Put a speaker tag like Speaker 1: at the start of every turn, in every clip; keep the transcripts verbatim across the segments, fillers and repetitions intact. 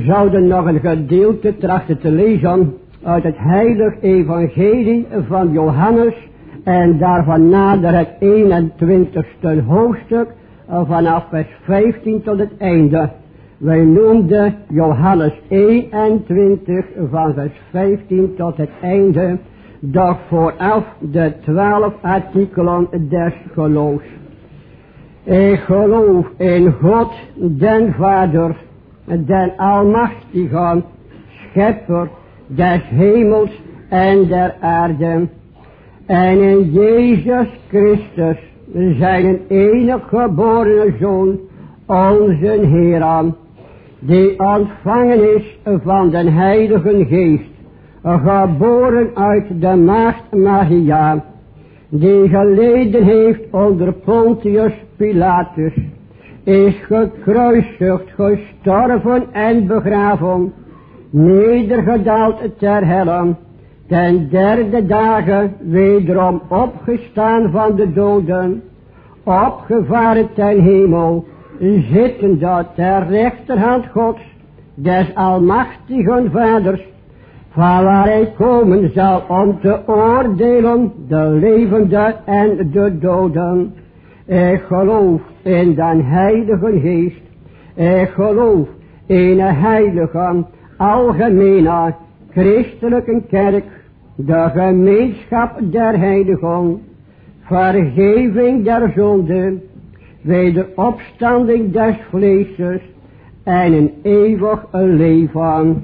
Speaker 1: zouden nog een gedeelte trachten te lezen uit het heilig evangelie van Johannes en daarvan nader het eenentwintigste hoofdstuk vanaf vers vijftien tot het einde. Wij noemden Johannes eenentwintig van vers vijftien tot het einde, doch vooraf de twaalf artikelen des geloofs. Ik geloof in God, den Vader, den Almachtige, Schepper des hemels en der aarde, en in Jezus Christus, zijn enige geborene Zoon, onze Heer, die ontvangen is van den Heilige Geest, geboren uit de maagd Maria, die geleden heeft onder Pontius Pilatus, is gekruisigd, gestorven en begraven, nedergedaald ter helle, ten derde dagen wederom opgestaan van de doden, opgevaren ten hemel, zittende ter rechterhand Gods, des almachtigen Vaders, van waar hij komen zal om te oordelen de levenden en de doden. Ik geloof in den Heilige Geest. Ik geloof in een heilige, algemene, christelijke kerk, de gemeenschap der heiligen, vergeving der zonden, wederopstanding des vleeses en een eeuwig leven.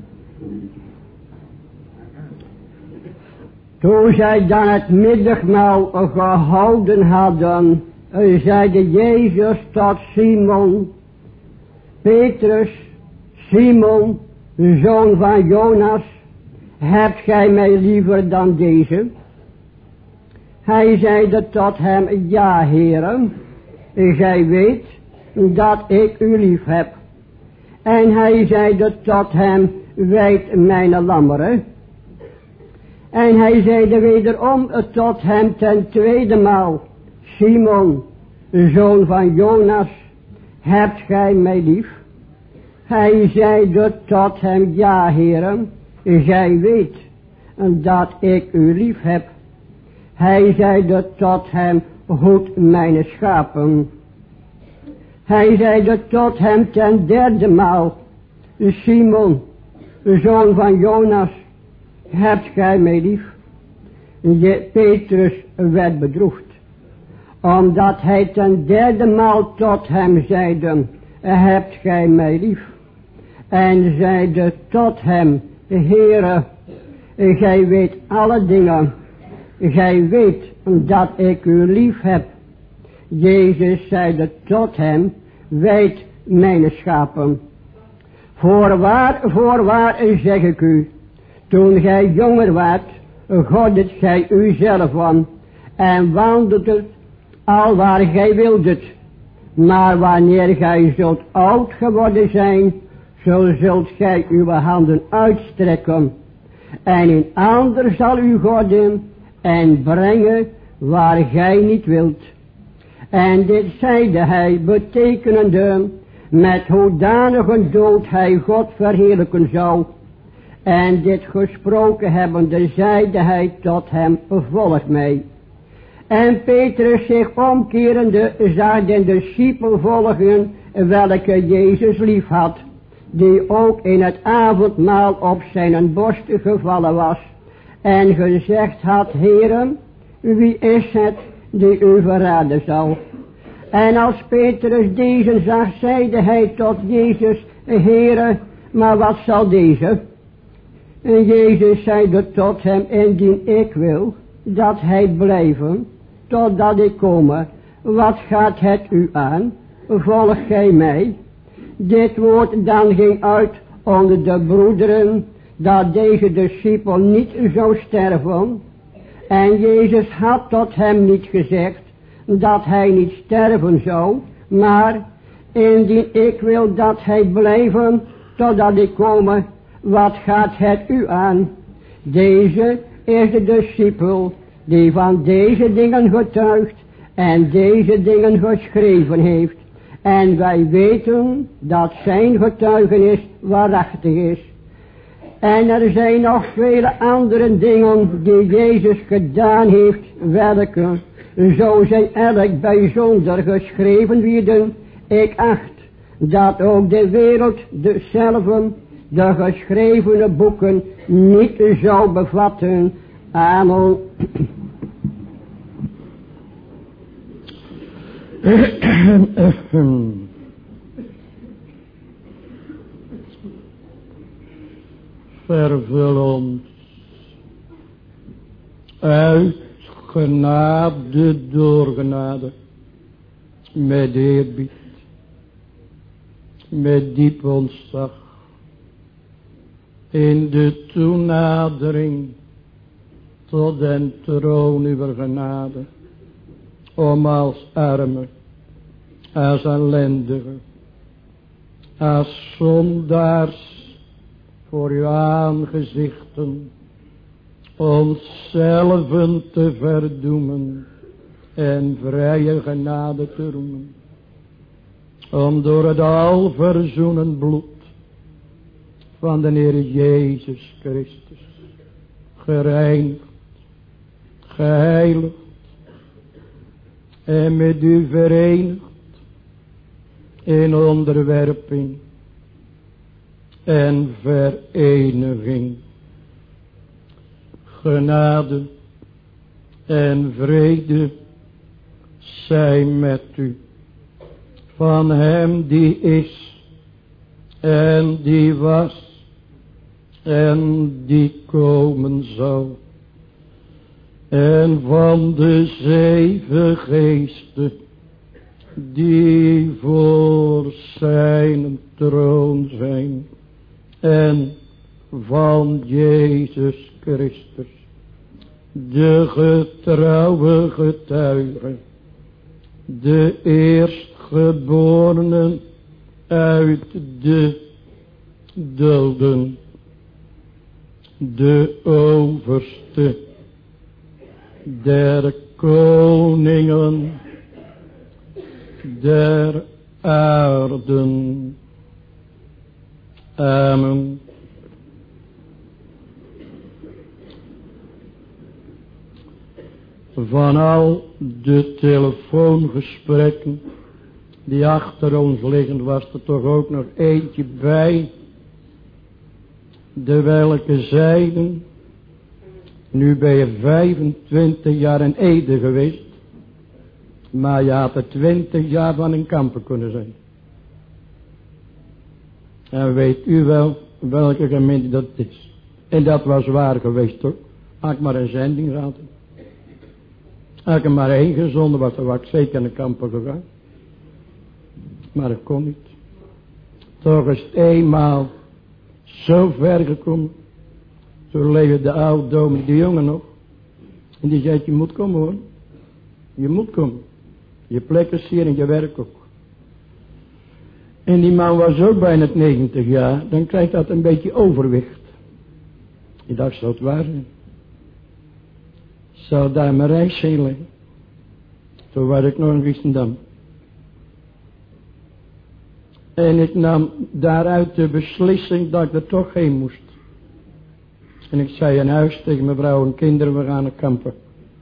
Speaker 1: Toen zij dan het middagmaal gehouden hadden, zeide Jezus tot Simon, Petrus, Simon, zoon van Jonas, hebt gij mij liever dan deze? Hij zeide tot hem, ja, Heere, gij weet dat ik u lief heb. En hij zeide tot hem, wijd mijn lammeren. En hij zeide wederom tot hem ten tweede maal, Simon, zoon van Jonas, hebt gij mij lief? Hij zeide tot hem, ja, Heere, gij weet dat ik u lief heb. Hij zeide tot hem, hoed mijn schapen. Hij zeide tot hem ten derde maal, Simon, zoon van Jonas, hebt gij mij lief? Je, Petrus werd bedroefd, omdat hij ten derde maal tot hem zeide, hebt gij mij lief? En zeide tot hem, Heere, gij weet alle dingen, gij weet dat ik u lief heb. Jezus zeide tot hem, wijd mijn schapen. Voorwaar, voorwaar zeg ik u, toen gij jonger waart, goddet gij uzelf aan en wandelt al waar gij wildet. Maar wanneer gij zult oud geworden zijn, zo zult gij uw handen uitstrekken. En een ander zal u godden en brengen waar gij niet wilt. En dit zeide hij, betekenende met hoedanige dood hij God verheerlijken zou. En dit gesproken hebbende zeide hij tot hem, volg mij. En Petrus zich omkerende zag den discipel volgen, welke Jezus lief had, die ook in het avondmaal op zijn borst gevallen was, en gezegd had, Heere, wie is het die u verraden zal? En als Petrus deze zag, zeide hij tot Jezus, Heere, maar wat zal deze? En Jezus zeide tot hem, indien ik wil dat hij blijven, totdat ik komme, wat gaat het u aan? Volg gij mij? Dit woord dan ging uit onder de broederen, dat deze discipel niet zou sterven. En Jezus had tot hem niet gezegd, dat hij niet sterven zou, maar indien ik wil dat hij blijven, totdat ik komme, wat gaat het u aan? Deze is de discipel, die van deze dingen getuigt, en deze dingen geschreven heeft. En wij weten dat zijn getuigenis waarachtig is. En er zijn nog vele andere dingen die Jezus gedaan heeft, welke, zo zij erg bijzonder geschreven werden. Ik acht dat ook de wereld dezelfde, de geschrevene boeken, niet zou bevatten. Amen.
Speaker 2: Vervul ons uit genade door genade, met eerbied, met diep ontzag, in de toenadering tot den troon uw genade, om als arme, als ellendige, als zondaars voor uw aangezichten onszelf te verdoemen en vrije genade te roemen, om door het alverzoenend bloed van de Heer Jezus Christus gereinigd, geheiligd en met u verenigd in onderwerping en vereniging. Genade en vrede zijn met u, van hem die is en die was en die komen zal, en van de zeven geesten die voor zijn troon zijn, en van Jezus Christus, de getrouwe getuige, de eerstgeborenen uit de doden, de overste der koningen der aarden. Amen. Van al de telefoongesprekken die achter ons liggen, was er toch ook nog eentje bij, de welke zeiden: nu ben je vijfentwintig jaar in Ede geweest, maar je had er twintig jaar van in Kampen kunnen zijn. En weet u wel welke gemeente dat is? En dat was waar geweest hoor. Had ik maar een zending gehad. Had ik er maar één gezonden was, dan was ik zeker in de Kampen gegaan. Maar dat kon niet. Toch is het eenmaal zo ver gekomen. Toen leefde de oude dominee de jongen nog. En die zei: je moet komen hoor. Je moet komen. Je plek is hier en je werk ook. En die man was ook bijna negentig jaar. Dan krijgt dat een beetje overwicht. Ik dacht, zou het waar zijn? Zou daar mijn reis heen liggen? Toen was ik nog in Giessendam. En ik nam daaruit de beslissing dat ik er toch heen moest. En ik zei in huis tegen mijn vrouw en kinderen: we gaan naar Kampen.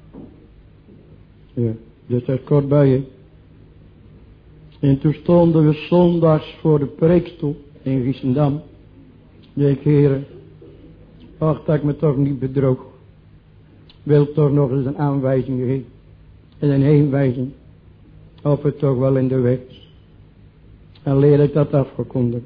Speaker 2: Ja, dus dat is kort bij je. En toen stonden we zondags voor de preekstoel in Giessendam. Ik: heren, ach dat ik me toch niet bedroog. Wil toch nog eens een aanwijzing geven. En een heenwijzing. Of het toch wel in de weg is. En leer ik dat afgekondigd.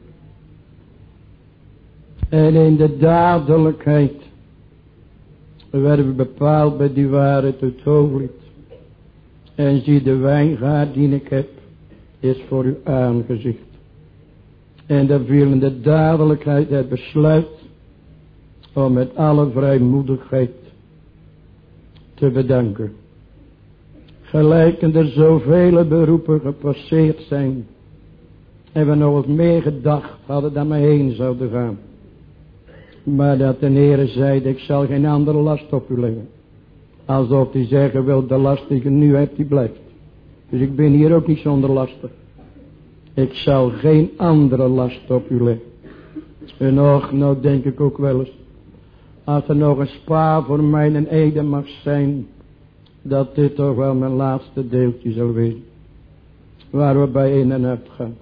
Speaker 2: En in de dadelijkheid werden we bepaald bij die waarheid het hoofdlied. En zie, de wijngaard die ik heb is voor uw aangezicht. En daar viel in de dadelijkheid het besluit om met alle vrijmoedigheid te bedanken. Gelijkend er zoveel beroepen gepasseerd zijn, en we nog eens meer gedacht hadden dat we heen zouden gaan. Maar dat de Heere zeide: ik zal geen andere last op u leggen. Alsof hij zeggen wil: de last die je nu hebt, die blijft. Dus ik ben hier ook niet zonder lasten. Ik zal geen andere last op u leggen. En nog, nou denk ik ook wel eens. Als er nog een spaar voor mij een ede mag zijn. Dat dit toch wel mijn laatste deeltje zal wezen. Waar we bij in en uit gaan.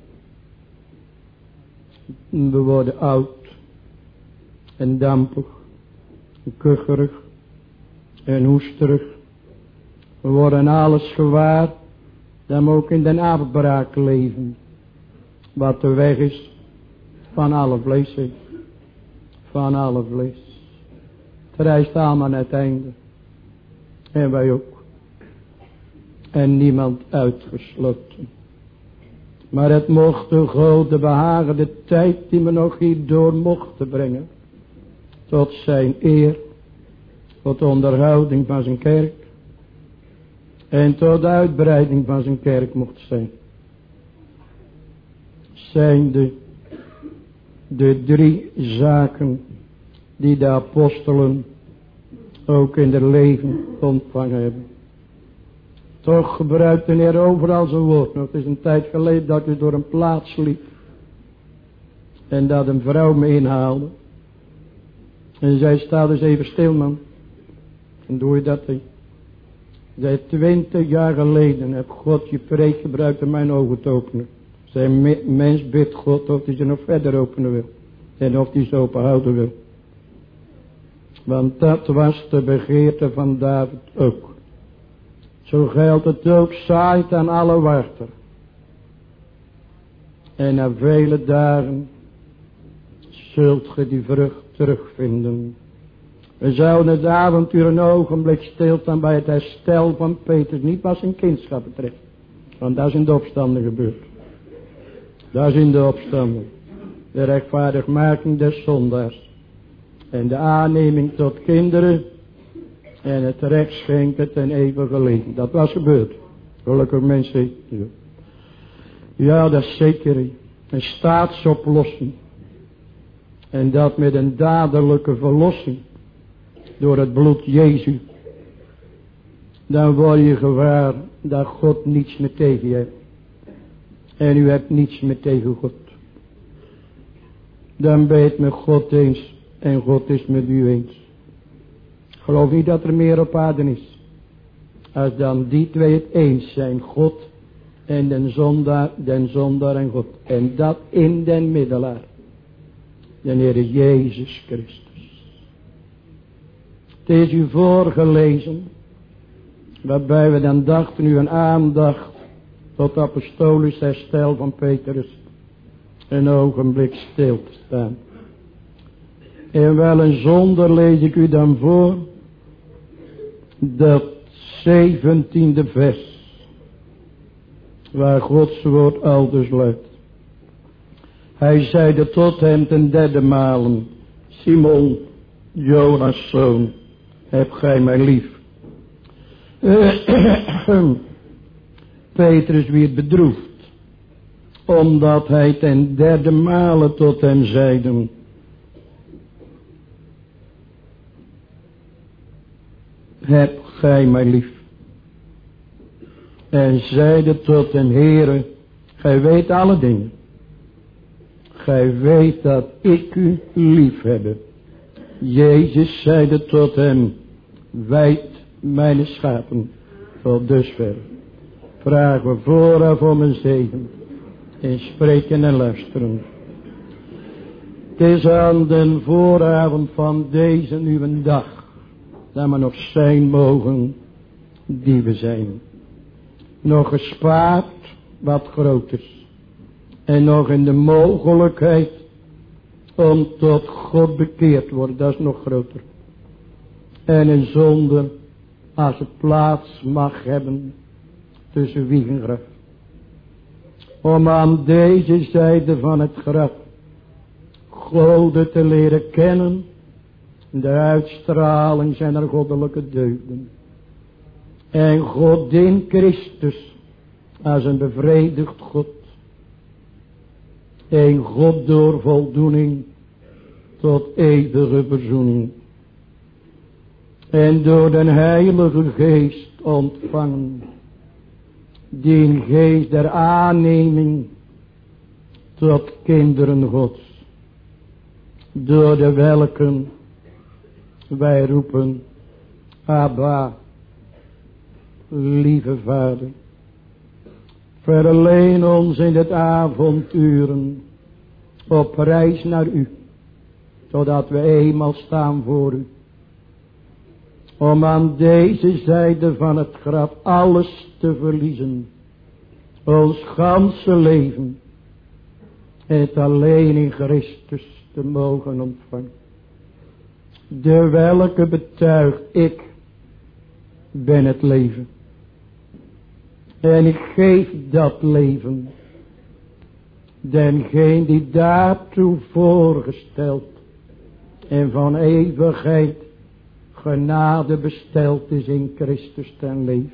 Speaker 2: We worden oud. En dampig. En kucherig. En hoesterig. We worden alles gewaar. Dat we ook in den afbraak leven. Wat de weg is. Van alle vlees. Van alle vlees. Het reist allemaal aan het einde. En wij ook. En niemand uitgesloten. Maar het mocht de God behagen, de tijd die we nog hier door mochten brengen. Tot zijn eer. Tot de onderhouding van zijn kerk. En tot de uitbreiding van zijn kerk mocht zijn. Zijn de, de drie zaken die de apostelen ook in hun leven ontvangen hebben. Toch gebruikt de Heer overal zijn woord. Nou, het is een tijd geleden dat ik door een plaats liep. En dat een vrouw me inhaalde. En zij sta dus even stil, man. En doe je dat niet. Zij twintig jaar geleden heb God je preek gebruikt om mijn ogen te openen. Zijn me- mens bidt God of hij ze nog verder openen wil. En of hij ze open houden wil. Want dat was de begeerte van David ook. Zo geldt het ook, zaait aan alle water. En na vele dagen zult ge die vrucht terugvinden. We zouden het avontuur een ogenblik stilstaan bij het herstel van Petrus. Niet wat zijn kindschap betreft. Want dat is in de opstanding gebeurd. Dat is in de opstanding. De rechtvaardigmaking des zondaars. En de aanneming tot kinderen. En het recht schenken ten eeuwige leven. Dat was gebeurd. Gelukkig mensen. Ja, dat is zeker. Een staatsoplossing. En dat met een dadelijke verlossing. Door het bloed Jezus. Dan word je gewaar dat God niets meer tegen je hebt. En u hebt niets meer tegen God. Dan ben je het met God eens. En God is met u eens. Ik geloof niet dat er meer op aarde is. Als dan die twee het eens zijn. God en den zondaar, den zondaar en God. En dat in den middelaar. De Heer Jezus Christus. Het is u voorgelezen. Waarbij we dan dachten u een aandacht. Tot apostolisch herstel van Petrus. Een ogenblik stil te staan. En wel een zonder lees ik u dan voor. Dat zeventiende vers. Waar Gods woord aldus luidt. Hij zeide tot hem ten derde malen. Simon, Jonas zoon, heb gij mij lief. Petrus werd bedroefd. Omdat hij ten derde malen tot hem zeide. Heb gij mij lief. En zeide tot hem, Heere, gij weet alle dingen. Gij weet dat ik u lief heb. Jezus zeide tot hem, wijd mijn schapen. Tot dusver. Vragen we vooraf om een zegen. En spreken en luisteren. Het is aan den vooravond van deze nieuwe dag. Dat we nog zijn mogen die we zijn. Nog gespaard wat groot is. En nog in de mogelijkheid om tot God bekeerd te worden. Dat is nog groter. En een zonde als het plaats mag hebben tussen wieg en graf. Om aan deze zijde van het graf Gode te leren kennen. De uitstraling zijn er goddelijke deugden. En God in Christus als een bevredigd God. En God door voldoening tot eeuwige verzoening. En door den Heilige Geest ontvangen. Die geest der aanneming tot kinderen Gods, door de welken wij roepen, Abba, lieve Vader, verleen ons in het avonturen op reis naar u, zodat we eenmaal staan voor u, om aan deze zijde van het graf alles te verliezen, ons ganse leven, het alleen in Christus te mogen ontvangen. De welke betuigt, ik ben het leven. En ik geef dat leven dengene die daartoe voorgesteld en van eeuwigheid genade besteld is in Christus ten leven.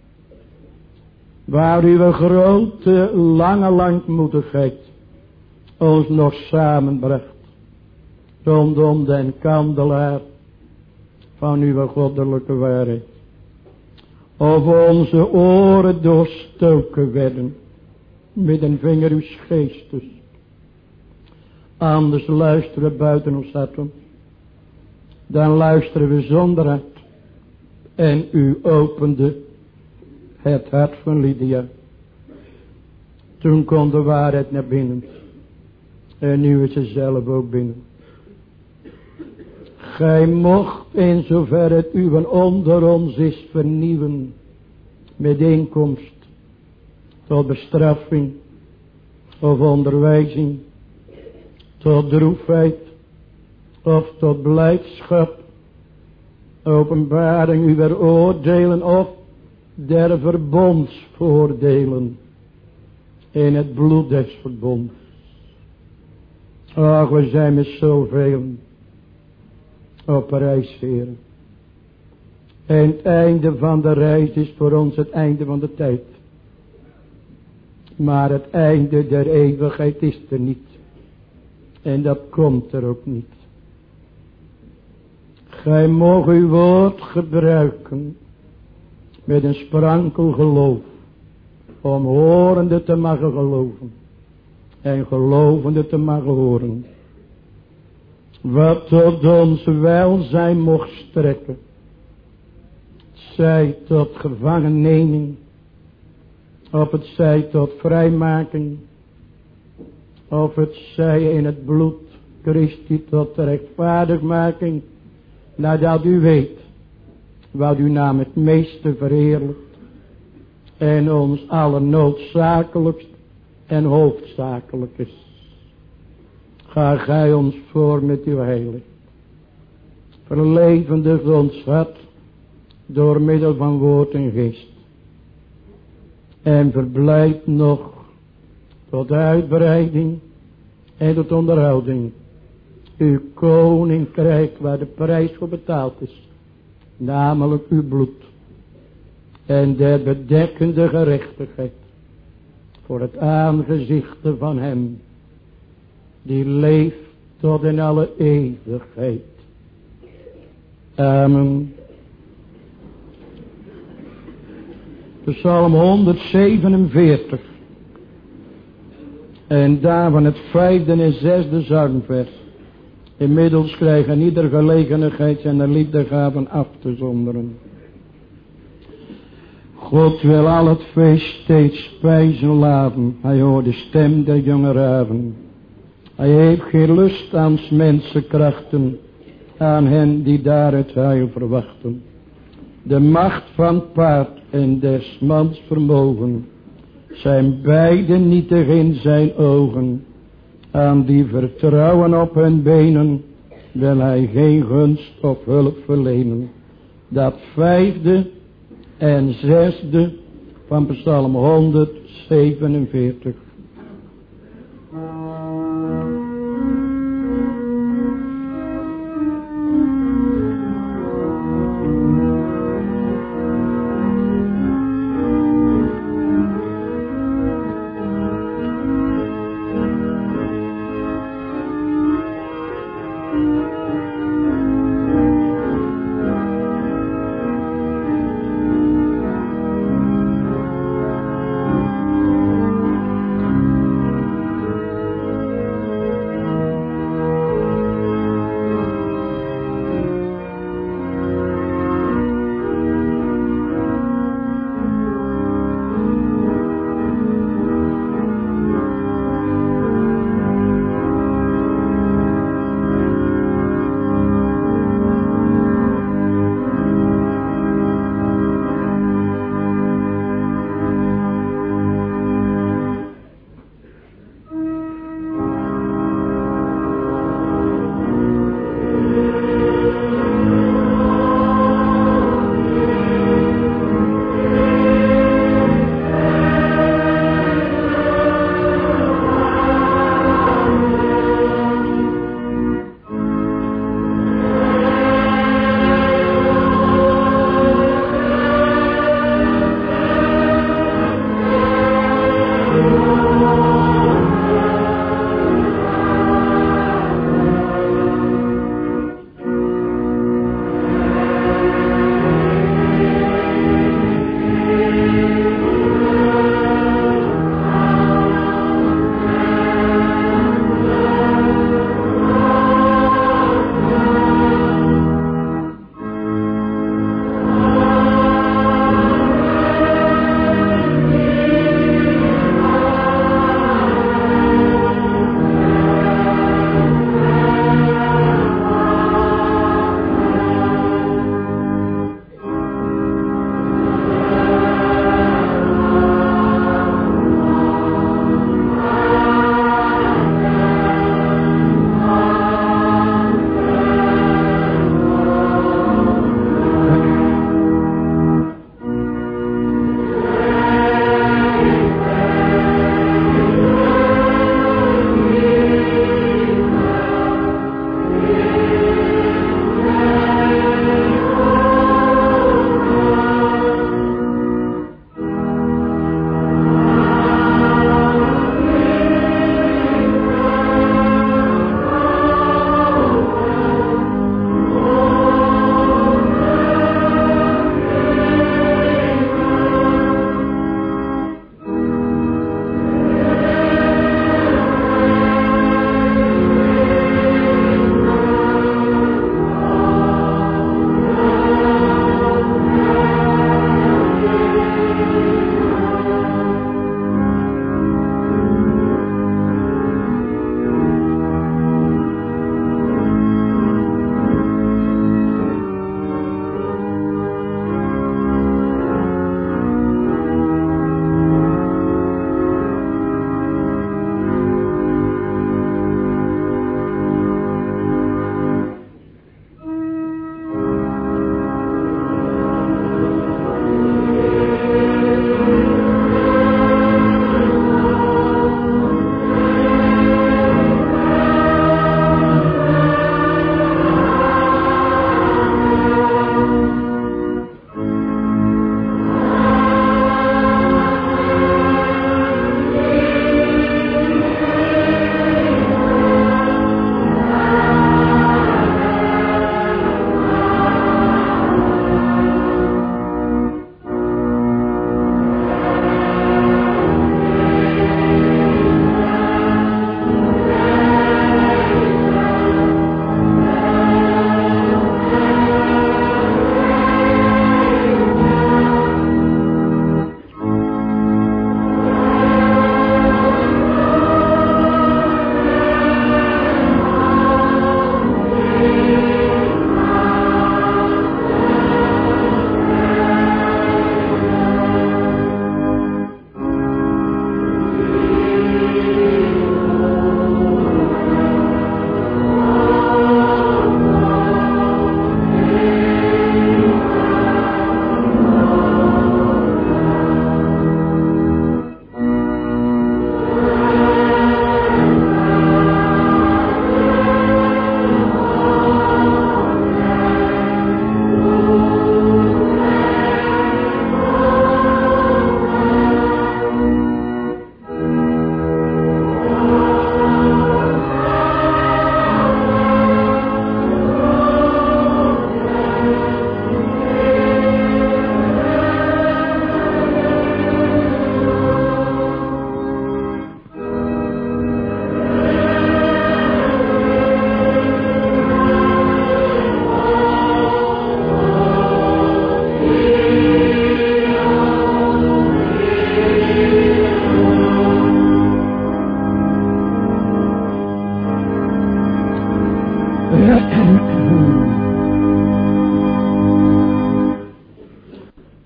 Speaker 2: Waar uw grote lange langmoedigheid ons nog samenbracht rondom den kandelaar van uw goddelijke waarheid. Of onze oren doorstoken werden met een vinger uw geestes. Anders luisteren we buiten ons hart om. Dan luisteren we zonder hart. En u opende het hart van Lydia. Toen kwam de waarheid naar binnen. En nu is ze zelf ook binnen. Gij mocht in zover het uwen onder ons is vernieuwen. Met inkomst. Tot bestraffing. Of onderwijzing. Tot droefheid. Of tot blijdschap. Openbaring uw oordelen. Of der verbondsvoordelen. In het bloed des verbonds. Ach, we zijn met zoveel op reis, heren. En het einde van de reis is voor ons het einde van de tijd. Maar het einde der eeuwigheid is er niet. En dat komt er ook niet. Gij mag uw woord gebruiken met een sprankel geloof. Om horende te mogen geloven. En gelovende te mogen horen. Wat tot ons welzijn mocht strekken. Zij tot gevangenneming. Of het zij tot vrijmaking. Of het zij in het bloed Christi tot rechtvaardigmaking. Nadat u weet. Wat uw naam het meeste verheerlijkt. En ons allernoodzakelijkst en hoofdzakelijk is. Ga gij ons voor met uw heilig. Verlevendig ons hart door middel van woord en geest. En verblijd nog tot uitbreiding en tot onderhouding uw koninkrijk waar de prijs voor betaald is. Namelijk uw bloed. En der bedekkende gerechtigheid. Voor het aangezicht van hem. Die leeft tot in alle eeuwigheid. Amen. Psalm honderdzevenenveertig. En daarvan het vijfde en zesde zangvers. Inmiddels krijgen ieder gelegenheid zijn liefdegaven af te zonderen. God wil al het feest steeds spijzen laten. Hij hoort de stem der jonge raven. Hij heeft geen lust aan mensenkrachten. Aan hen die daar het heil verwachten. De macht van het paard en des mans vermogen. Zijn beide nietig in zijn ogen. Aan die vertrouwen op hun benen. Wil hij geen gunst of hulp verlenen. Dat vijfde en zesde van Psalm honderdzevenenveertig.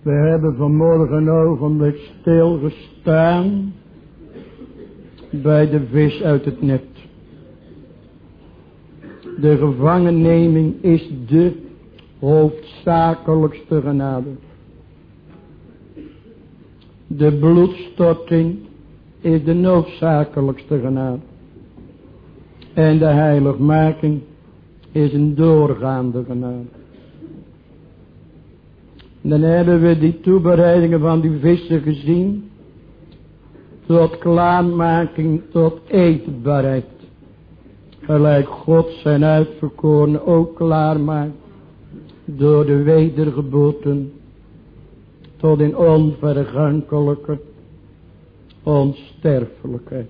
Speaker 2: We hebben vanmorgen een ogenblik stilgestaan bij de vis uit het net. De gevangenneming is de hoofdzakelijkste genade. De bloedstorting is de noodzakelijkste genade. En de heiligmaking is een doorgaande genade. Dan hebben we die toebereidingen van die vissen gezien. Tot klaarmaking, tot eetbaarheid. Gelijk God zijn uitverkorenen ook klaarmaakt. Door de wedergeboorten. Tot in onvergankelijke onsterfelijkheid.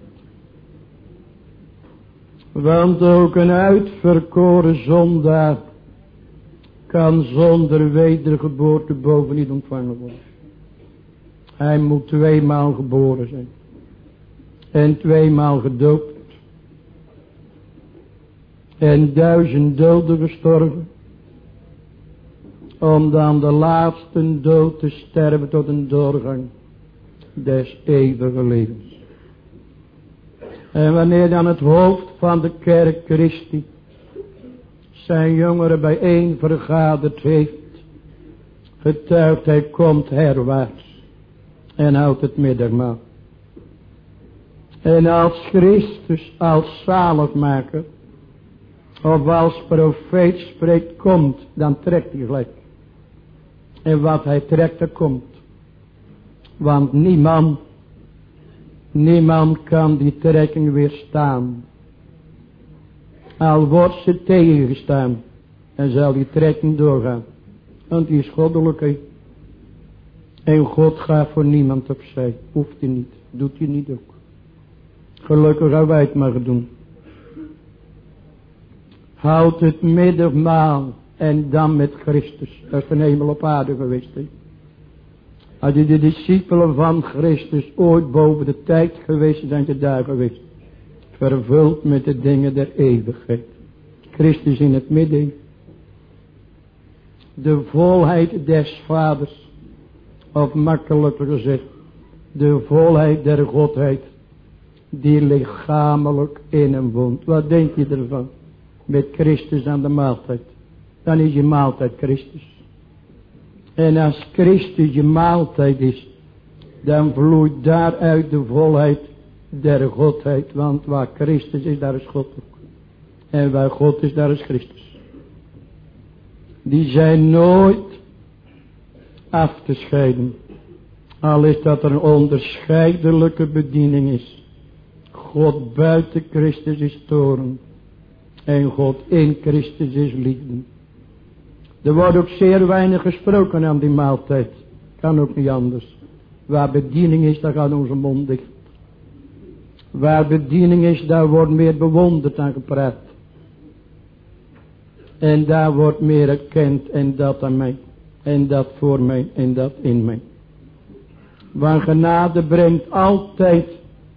Speaker 2: Want ook een uitverkoren zondaar kan zonder wedergeboorte boven niet ontvangen worden. Hij moet tweemaal geboren zijn. En tweemaal gedoopt. En duizend doden gestorven. Om dan de laatste dood te sterven tot een doorgang des eeuwige levens. En wanneer dan het hoofd van de kerk Christi zijn jongeren bijeen vergaderd heeft, getuigt hij komt herwaarts en houdt het middagmaal. En als Christus als zaligmaker of als profeet spreekt komt, dan trekt hij gelijk. En wat hij trekt, er komt. Want niemand, niemand kan die trekking weerstaan. Al wordt ze tegengestaan, en zal die trekking doorgaan. Want die is goddelijk. En God gaat voor niemand opzij. Hoeft hij niet, doet hij niet ook. Gelukkig gaan wij het maar doen. Houd het middagmaal en dan met Christus. Dat is een hemel op aarde geweest. He. Als je de discipelen van Christus ooit boven de tijd geweest zijn, ze daar geweest. Vervuld met de dingen der eeuwigheid. Christus in het midden. De volheid des vaders. Of makkelijker gezegd. De volheid der godheid. Die lichamelijk in hem woont. Wat denk je ervan? Met Christus aan de maaltijd. Dan is je maaltijd Christus. En als Christus je maaltijd is. Dan vloeit daaruit de volheid der godheid. Want waar Christus is, daar is God ook. En waar God is, daar is Christus. Die zijn nooit af te scheiden. Al is dat er een onderscheidelijke bediening is. God buiten Christus is toorn. En God in Christus is liefde. Er wordt ook zeer weinig gesproken aan die maaltijd. Kan ook niet anders. Waar bediening is, daar gaat onze mond dicht. Waar bediening is, daar wordt meer bewonderd dan gepraat. En daar wordt meer erkend en dat aan mij. En dat voor mij en dat in mij. Want genade brengt altijd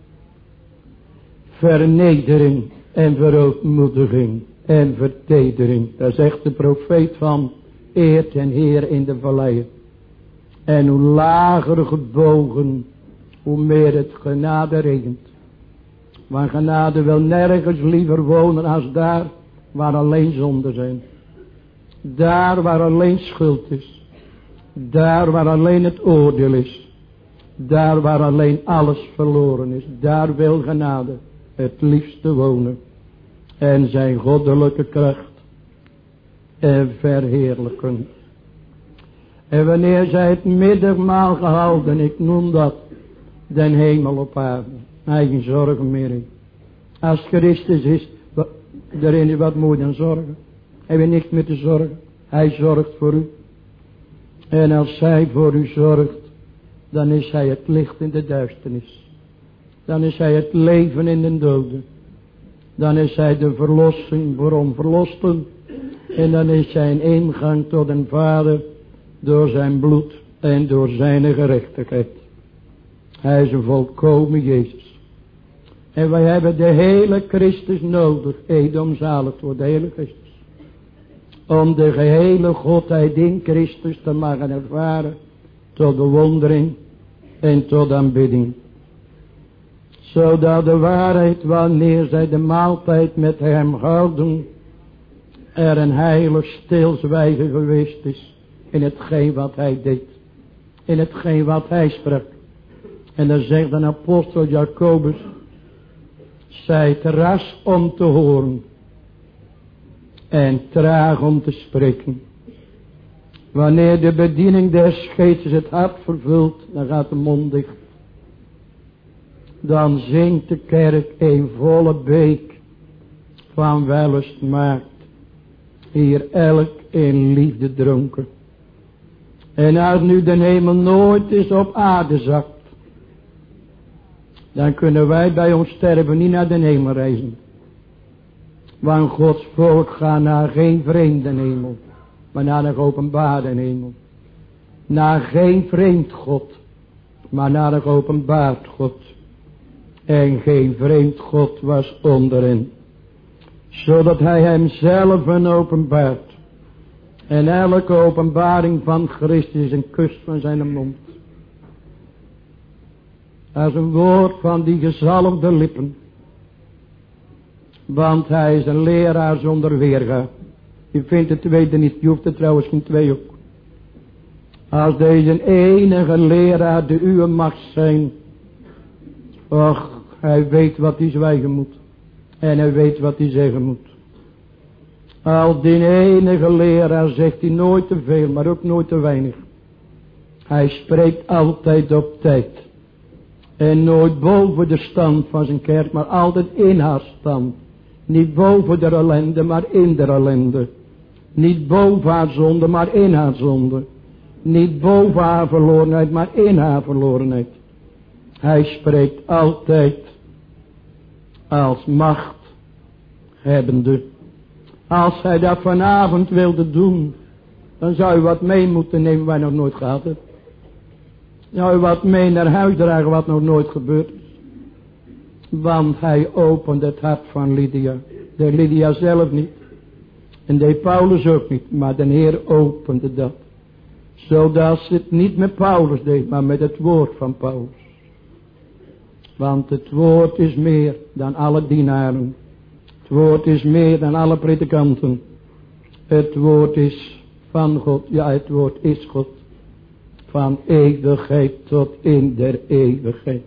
Speaker 2: vernedering en verootmoediging en vertedering. Daar zegt de profeet van eert en Heer in de valleien. En hoe lager gebogen, hoe meer het genade regent. Want genade wil nergens liever wonen als daar waar alleen zonden zijn. Daar waar alleen schuld is. Daar waar alleen het oordeel is. Daar waar alleen alles verloren is. Daar wil genade het liefste wonen. En zijn goddelijke kracht. En verheerlijken. En wanneer zij het middagmaal gehouden. Ik noem dat den hemel op aarde. Eigen zorgen meer in. Als Christus is. Daarin is wat moet dan zorgen. Hij heeft niks meer te zorgen. Hij zorgt voor u. En als hij voor u zorgt. Dan is hij het licht in de duisternis. Dan is hij het leven in de doden. Dan is hij de verlossing voor onverlosten. En dan is hij een ingang tot een vader. Door zijn bloed en door zijn gerechtigheid. Hij is een volkomen Jezus. En wij hebben de hele Christus nodig. Edom zalig voor de hele Christus. Om de gehele Godheid in Christus te mogen ervaren. tot bewondering en tot aanbidding. Zodat de waarheid, wanneer zij de maaltijd met hem houden, er een heilig stilzwijgen geweest is in hetgeen wat hij deed. In hetgeen wat hij sprak. En dan zegt de apostel Jacobus, zijt ras om te horen en traag om te spreken. Wanneer de bediening des geestes het hart vervult, dan gaat de mond dicht. Dan zingt de kerk een volle beek van wellust maakt. Hier elk in liefde dronken. En als nu de hemel nooit is op aarde zakt, dan kunnen wij bij ons sterven niet naar de hemel reizen. Want Gods volk gaat naar geen vreemde hemel, maar naar een geopenbaarde hemel. Naar geen vreemd God, maar naar een geopenbaard God. En geen vreemd God was onderin. Zodat hij hemzelf een openbaart. En elke openbaring van Christus is een kus van zijn mond. Als een woord van die gezalfde lippen. Want hij is een leraar zonder weerga. Je vindt het tweede niet, je hoeft er trouwens geen twee ook. Als deze enige leraar de uwe mag zijn. Och, hij weet wat hij zwijgen moet. En hij weet wat hij zeggen moet. Al die enige leraar zegt hij nooit te veel, maar ook nooit te weinig. Hij spreekt altijd op tijd. En nooit boven de stand van zijn kerk, maar altijd in haar stand. Niet boven de ellende, maar in de ellende. Niet boven haar zonde, maar in haar zonde. Niet boven haar verlorenheid, maar in haar verlorenheid. Hij spreekt altijd als macht hebbende. Als hij dat vanavond wilde doen, dan zou je wat mee moeten nemen waar nog nooit gehad hebt. Zou je wat mee naar huis dragen wat nog nooit gebeurd is. Want hij opende het hart van Lydia. De Lydia zelf niet. En de Paulus ook niet. Maar de Heer opende dat. Zodat ze het niet met Paulus deed, maar met het woord van Paulus. Want het woord is meer dan alle dienaren. Het woord is meer dan alle predikanten. Het woord is van God. Ja, het woord is God. Van eeuwigheid tot in der eeuwigheid.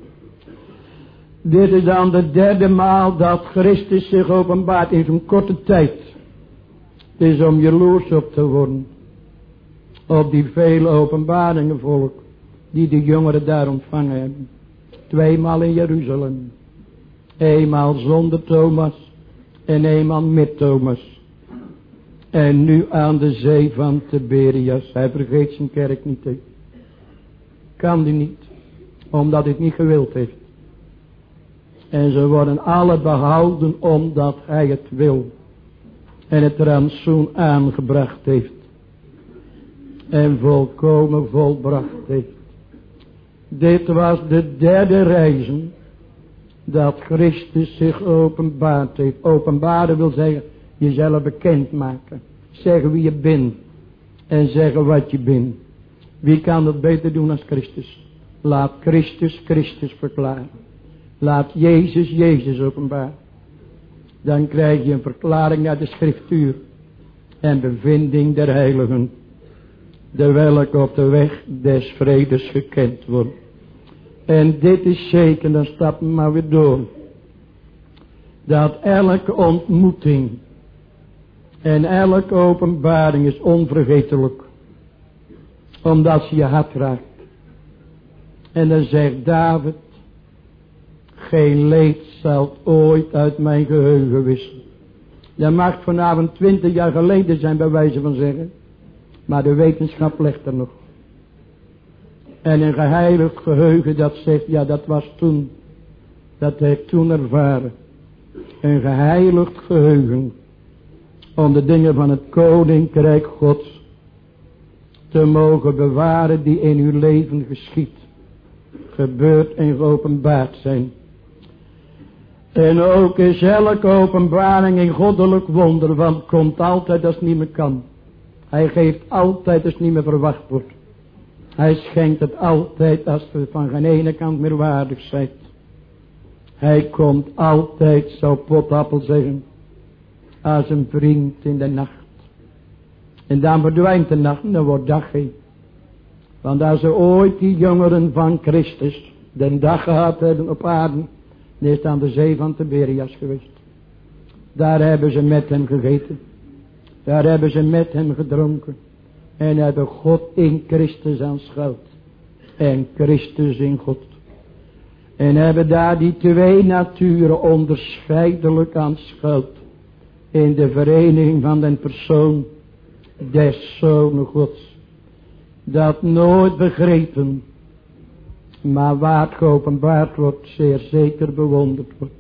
Speaker 2: Dit is dan de derde maal dat Christus zich openbaart in zo'n korte tijd. Het is om jaloers op te worden. Op die vele openbaringen volk. Die de jongeren daar ontvangen hebben. Tweemaal in Jeruzalem. Eenmaal zonder Thomas. En eenmaal met Thomas. En nu aan de zee van Tiberias. Hij vergeet zijn kerk niet. He. Kan die niet. Omdat hij het niet gewild heeft. En ze worden alle behouden omdat hij het wil. En het rantsoen aangebracht heeft. En volkomen volbracht heeft. Dit was de derde reizen. Dat Christus zich openbaard heeft. Openbaren wil zeggen. Jezelf bekendmaken. Zeggen wie je bent. En zeggen wat je bent. Wie kan dat beter doen als Christus? Laat Christus Christus verklaren. Laat Jezus Jezus openbaar. Dan krijg je een verklaring uit de schriftuur. En bevinding der heiligen. De welke op de weg des vredes gekend wordt. En dit is zeker, dan stappen we maar weer door. Dat elke ontmoeting. En elke openbaring is onvergetelijk. Omdat ze je hart raakt. En dan zegt David. Geen leed zal ooit uit mijn geheugen wissen. Dat mag vanavond twintig jaar geleden zijn bij wijze van zeggen. Maar de wetenschap legt er nog. En een geheiligd geheugen dat zegt. Ja, dat was toen. Dat heeft toen ervaren. Een geheiligd geheugen. Om de dingen van het koninkrijk Gods. Te mogen bewaren die in uw leven geschiet. Gebeurd en geopenbaard zijn. En ook is elke openbaring een goddelijk wonder. Want komt altijd als het niet meer kan. Hij geeft altijd als het niet meer verwacht wordt. Hij schenkt het altijd als we van geen ene kant meer waardig zijn. Hij komt altijd, zou Potappel zeggen, als een vriend in de nacht. En dan verdwijnt de nacht en dan wordt dag heen. Want als ze ooit die jongeren van Christus den dag gehad hebben op aarde, dan is het aan de zee van Tiberias geweest. Daar hebben ze met hem gegeten. Daar hebben ze met hem gedronken. En hebben God in Christus aanschouwd. En Christus in God. En hebben daar die twee naturen onderscheidelijk aanschouwd. In de vereniging van den persoon des Zonen Gods. Dat nooit begrepen, maar waar geopenbaard wordt, zeer zeker bewonderd wordt.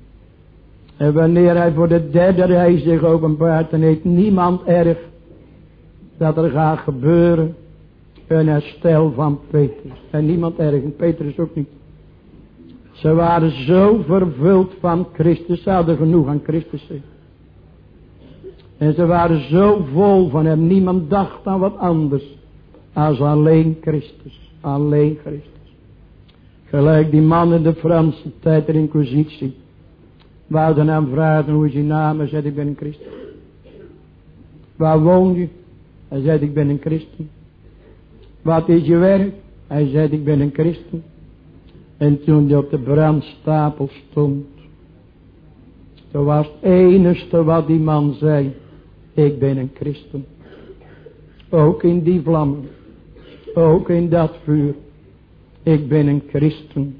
Speaker 2: En wanneer hij voor de derde reis zich openbaart, dan heeft niemand erg dat er gaat gebeuren een herstel van Petrus. En niemand erg, en Petrus ook niet. Ze waren zo vervuld van Christus, ze hadden genoeg aan Christus. En ze waren zo vol van hem, niemand dacht aan wat anders als alleen Christus, alleen Christus. Gelijk die man in de Franse tijd der Inquisitie. Wouden hem vragen hoe is je naam? Hij zei ik ben een christen. Waar woon je? Hij zei ik ben een christen. Wat is je werk? Hij zei ik ben een christen. En toen hij op de brandstapel stond. Toen was het enigste wat die man zei. Ik ben een christen. Ook in die vlammen. Ook in dat vuur. Ik ben een christen.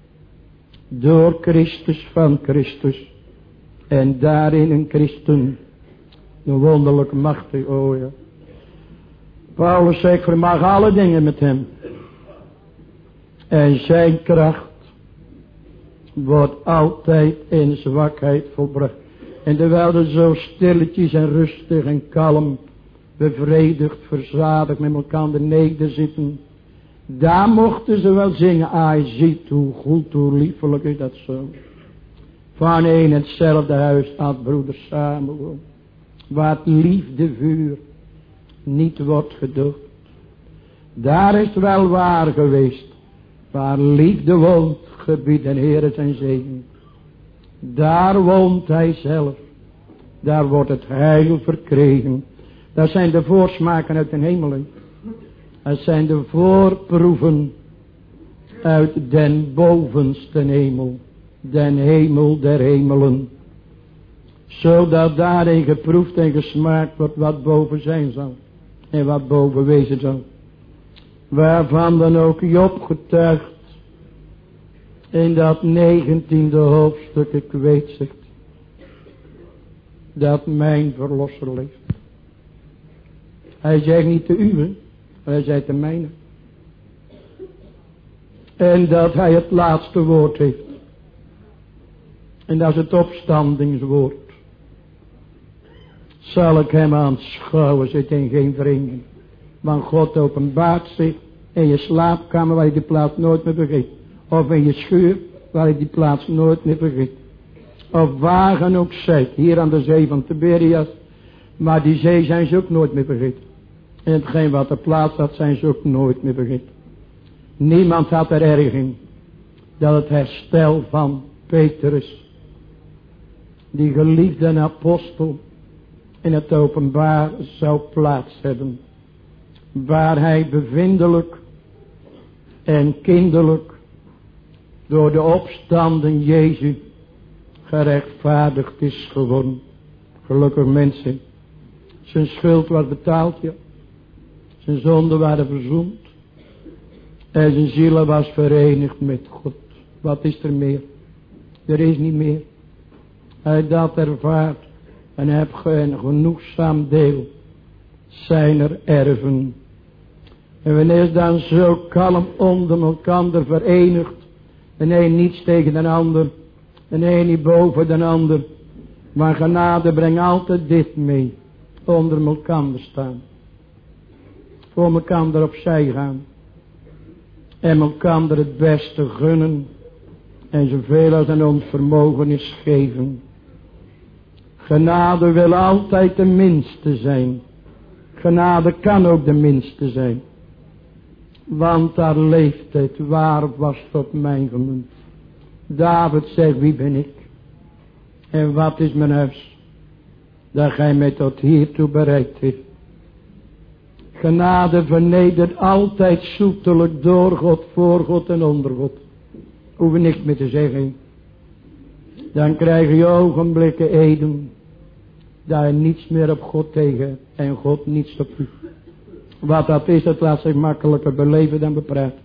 Speaker 2: Door Christus van Christus. En daarin een christen. Een wonderlijke machtig, oh ja. Paulus zegt, ik vermag alle dingen met hem. En zijn kracht wordt altijd in zwakheid volbracht. En terwijl er zo stilletjes en rustig en kalm, bevredigd, verzadigd met elkaar nederzitten. Daar mochten ze wel zingen. Ah, je ziet hoe goed, hoe liefelijk is dat zo. Van een hetzelfde huis had broeders samenwonen. Waar het liefdevuur niet wordt gedoofd. Daar is het wel waar geweest. Waar liefde woont, gebied en Heer zijn zegen. Daar woont hij zelf. Daar wordt het heil verkregen. Dat zijn de voorsmaken uit de hemelen. Dat zijn de voorproeven uit den bovenste hemel. Den hemel der hemelen. Zodat daarin geproefd en gesmaakt wordt wat boven zijn zal. En wat boven wezen zal. Waarvan dan ook Job getuigt. In dat negentiende hoofdstuk, ik weet zegt. Dat mijn verlosser leeft. Hij zegt niet de uwe. Hij zei de mijne. En dat hij het laatste woord heeft. En dat is het opstandingswoord. Zal ik hem aanschouwen, zit in geen vreemden. Want God openbaart zich in je slaapkamer waar je die plaats nooit meer vergeet. Of in je schuur waar je die plaats nooit meer vergeet. Of waar ook zijt, hier aan de zee van Tiberias. Maar die zee zijn ze ook nooit meer vergeten. En hetgeen wat er plaats had, zijn ze ook nooit meer vergeten. Niemand had er erg in dat het herstel van Petrus, die geliefde apostel, in het openbaar zou plaats hebben. Waar hij bevindelijk en kinderlijk door de opstanding Jezus gerechtvaardigd is geworden. Gelukkig mensen. Zijn schuld was betaald, ja. Zijn zonden waren verzoend. En zijn ziel was verenigd met God. Wat is er meer? Er is niet meer. Hij dat ervaart. En heb een genoegzaam deel zijner erven. En wanneer is dan zo kalm onder elkaar verenigd. De een niets tegen de ander. De een niet boven de ander. Maar genade brengt altijd dit mee. Onder elkaar staan. Voor elkaar opzij gaan. En elkaar het beste gunnen. En zoveel als aan ons vermogen is geven. Genade wil altijd de minste zijn. Genade kan ook de minste zijn. Want daar leeft het, waar was tot mijn gemunt. David zegt, wie ben ik? En wat is mijn huis? Dat gij mij tot hiertoe bereikt heeft. Genade vernedert altijd zoetelijk door God, voor God en onder God. Hoef je niks meer te zeggen. Dan krijg je ogenblikken eden. Dat je niets meer op God tegen hebt en God niets op u. Wat dat is, dat laat zich makkelijker beleven dan bepraten.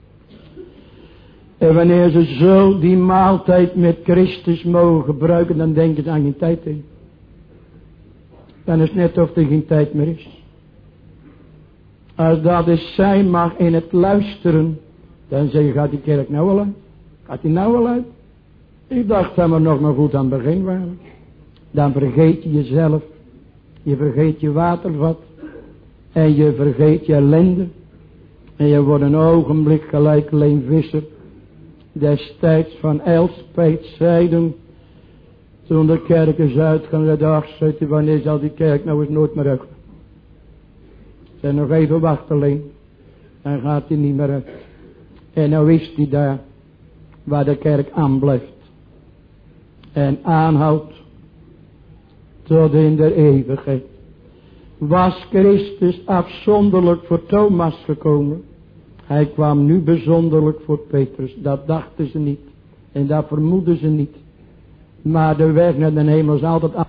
Speaker 2: En wanneer ze zo die maaltijd met Christus mogen gebruiken, dan denken ze aan geen tijd in. Dan is het net of er geen tijd meer is. Als dat is zijn mag in het luisteren, dan zeg je, gaat die kerk nou wel uit? Gaat die nou wel uit? Ik dacht dat we nog maar goed aan het begin waren. Dan vergeet je jezelf. Je vergeet je watervat. En je vergeet je ellende. En je wordt een ogenblik gelijk Leen Visser. Destijds van Elspet zeiden. Toen de kerk is uitgegaan. De dag zei hij, wanneer zal die kerk nou eens nooit meer uit? Zeg nog even wachten Leen. Dan gaat hij niet meer uit. En nou is hij daar. Waar de kerk aanblijft. En aanhoudt. Tot in de eeuwigheid. Was Christus afzonderlijk voor Thomas gekomen. Hij kwam nu bijzonderlijk voor Petrus. Dat dachten ze niet. En dat vermoeden ze niet. Maar de weg naar de hemel is altijd af.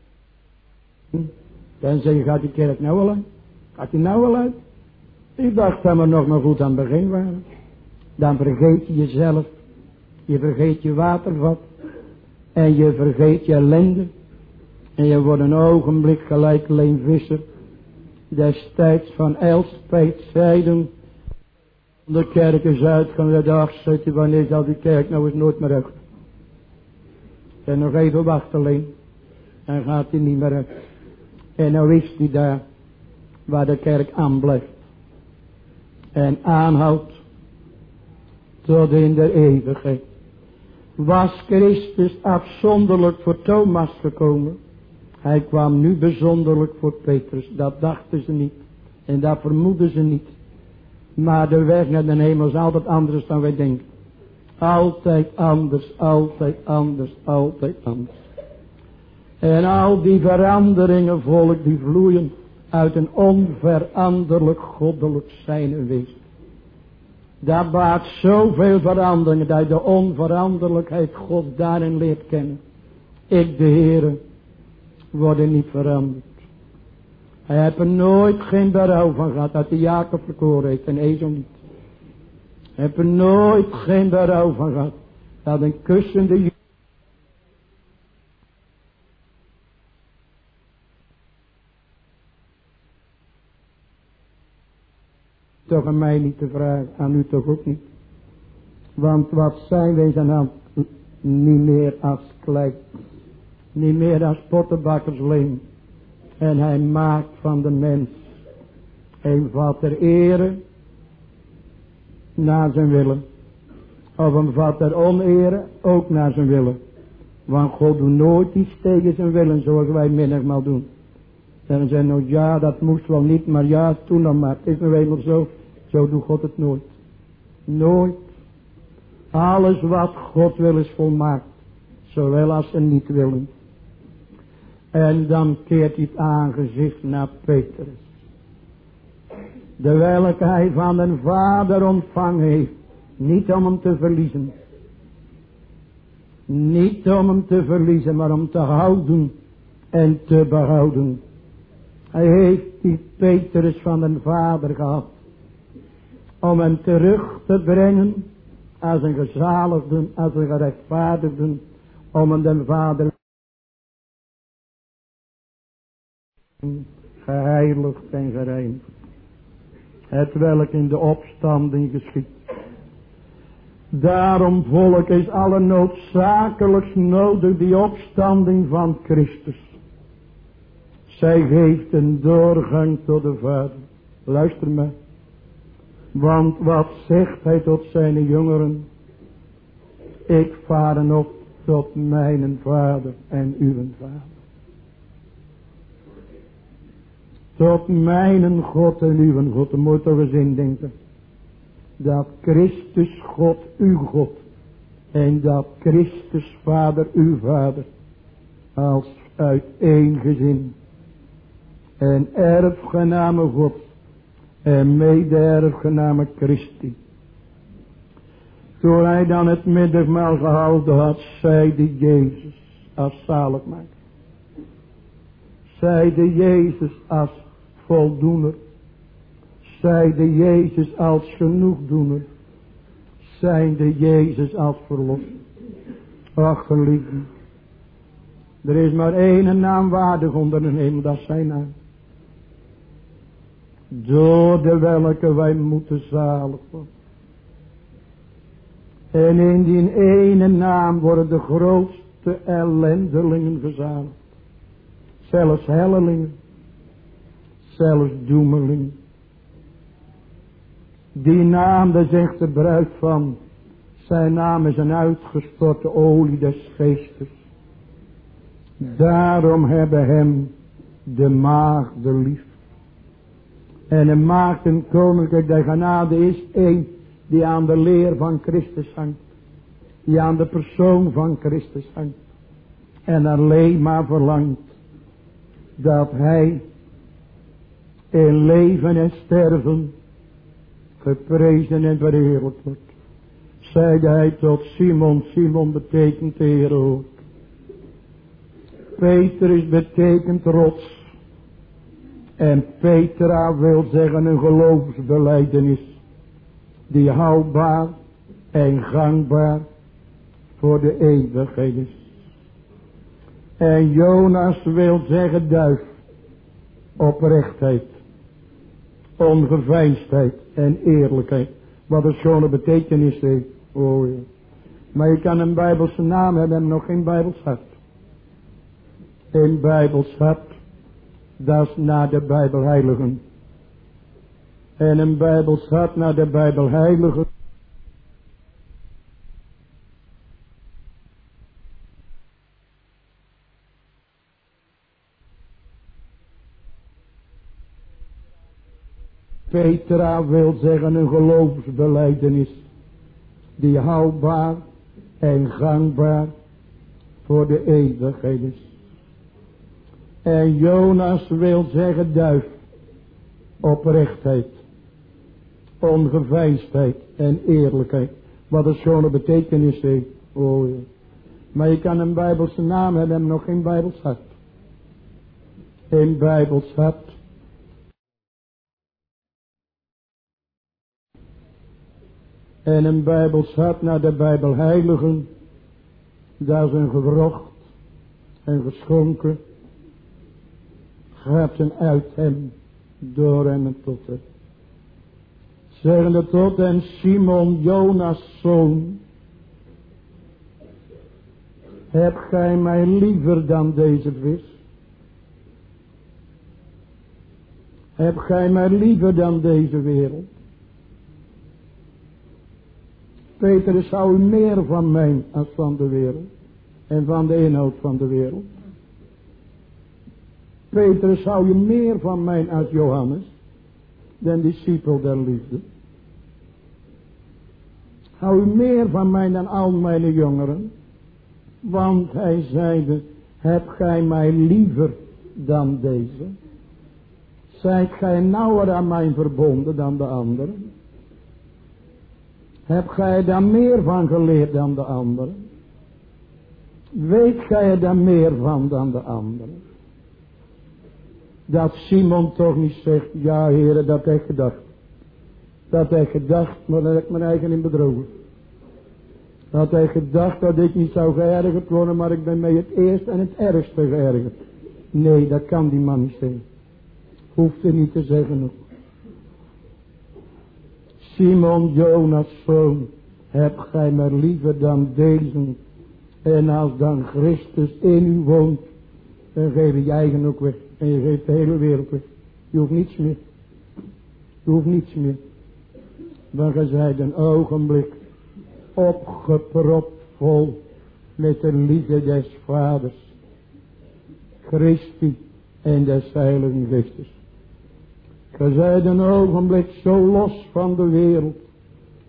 Speaker 2: Dan zeg je, gaat die kerk nou wel uit? Gaat die nou wel uit? Ik dacht dat we nog maar goed aan het begin waren. Dan vergeet je jezelf. Je vergeet je watervat. En je vergeet je ellende. En je wordt een ogenblik gelijk Leen Visser. Destijds van Elspet zeiden. De kerk is uitgegaan. De dag zei hij, wanneer zal die kerk nou eens nooit meer uit? En nog even wachten Leen. Dan gaat hij niet meer uit. En nou is hij daar. Waar de kerk aanblijft. En aanhoudt. Tot in de eeuwigheid. Was Christus afzonderlijk voor Thomas gekomen. Hij kwam nu bijzonderlijk voor Petrus. Dat dachten ze niet. En dat vermoeden ze niet. Maar de weg naar de hemel is altijd anders dan wij denken. Altijd anders, altijd anders, altijd anders. En al die veranderingen, volk, die vloeien uit een onveranderlijk goddelijk zijn en wezen. Daar baat zoveel veranderingen dat je de onveranderlijkheid God daarin leert kennen. Ik, de Heere, worden niet veranderd. Hij heeft er nooit geen berouw van gehad dat hij Jacob verkoren heeft en Ezo niet. Hij heeft er nooit geen berouw van gehad dat een kussende toch aan mij niet te vragen, aan u toch ook niet. Want wat zijn wij zijn hand niet meer als klei, niet meer als pottenbakkersleem. En hij maakt van de mens een vat der ere naar zijn willen. Of een vat der onere ook naar zijn willen. Want God doet nooit iets tegen zijn willen zoals wij menigmaal doen. En dan zeggen nou ja, dat moest wel niet, maar ja, toen dan maar. Het is nou eenmaal zo. Zo doet God het nooit. Nooit. Alles wat God wil is volmaakt. Zowel als ze niet willen. En dan keert hij het aangezicht naar Petrus. De welke hij van den Vader ontvangen heeft. Niet om hem te verliezen. Niet om hem te verliezen, maar om te houden en te behouden. Hij heeft die Petrus van den Vader gehad. Om hem terug te brengen als een gezaligde, als een gerechtvaardigde. Om hem den Vader geheiligd en gereinigd. Het welk in de opstanding geschiet. Daarom volk is alle noodzakelijks nodig die opstanding van Christus. Zij geeft een doorgang tot de Vader. Luister maar. Want wat zegt hij tot zijn jongeren? Ik varen op tot mijn Vader en uw Vader. Tot mijn God en uw God. Dan moet je toch eens indenken. dat Christus God uw God en dat Christus Vader uw Vader als uit één gezin en erfgename God en mede-erfgename Christi. Toen hij dan het middagmaal gehouden had, zeide Jezus als zaligmaker, zeide Jezus als voldoener, zeide Jezus als genoegdoener, zeide Jezus als verlosser. Ach geliefden, er is maar één naam waardig onder de hemel, dat is zijn naam, door de welke wij moeten zalig worden. En in die ene naam worden de grootste ellendelingen gezaligd. Zelfs hellelingen. Zelfs doemelingen. Die naam, daar zegt de bruid van. Zijn naam is een uitgestorte olie des geestes. Daarom hebben hem de maagden lief. En een maagd en koninklijk der genade is één. Die aan de leer van Christus hangt. Die aan de persoon van Christus hangt. En alleen maar verlangt. Dat hij in leven en sterven geprezen en verheerlijkt wordt. Zeide hij tot Simon. Simon betekent Heer ook. Petrus betekent rots. En Petra wil zeggen een geloofsbelijdenis. Die houdbaar en gangbaar voor de eeuwigheid is. En Jonas wil zeggen duif, oprechtheid, ongeveinsdheid en eerlijkheid. Wat een schone betekenis heeft. Oh ja. Maar je kan een Bijbelse naam hebben en nog geen Bijbels hart. Een Bijbels hart, dat is naar de Bijbelheiligen. En een Bijbels hart naar de Bijbelheiligen. Petra wil zeggen een geloofsbelijdenis. Die houdbaar en gangbaar voor de eeuwigheid is. En Jonas wil zeggen duif, oprechtheid, ongeveinsdheid en eerlijkheid. Wat een schone betekenis heeft. Oh ja. Maar je kan een Bijbelse naam hebben en nog geen Bijbels hart. Een Bijbels hart. En een Bijbels hart naar de Bijbelheiligen. Dat is een gewrocht en geschonken. Gaten uit hem, door hem en tot hem. Zeggende tot hem, Simon, Jonas' zoon. Heb gij mij liever dan deze vis? Heb gij mij liever dan deze wereld? Petrus, zou u meer van mij als van de wereld? En van de inhoud van de wereld? Petrus, zou je meer van mij als Johannes, den discipel der liefde? Hou u meer van mij dan al mijn jongeren? Want hij zeide, heb gij mij liever dan deze? Zijt gij nauwer aan mij verbonden dan de anderen? Heb gij daar meer van geleerd dan de anderen? Weet gij er daar meer van dan de anderen? Dat Simon toch niet zegt, ja heren, dat heb ik gedacht. Dat heb ik gedacht, maar dat heb ik mijn eigen in bedrogen. Dat heb ik gedacht dat ik niet zou geërgerd worden, maar ik ben mij het eerst en het ergste geërgerd. Nee, dat kan die man niet zeggen. Hoeft er niet te zeggen ook. Simon, Jonas' zoon, heb gij mij liever dan deze. En als dan Christus in u woont, dan geef je je eigen ook weg. En je geeft de hele wereld weg. Je hoeft niets meer. Je hoeft niets meer. Want je zijt een ogenblik opgepropt vol met de liefde des Vaders, Christi en des Heiligen Geestes. Je zijt een ogenblik zo los van de wereld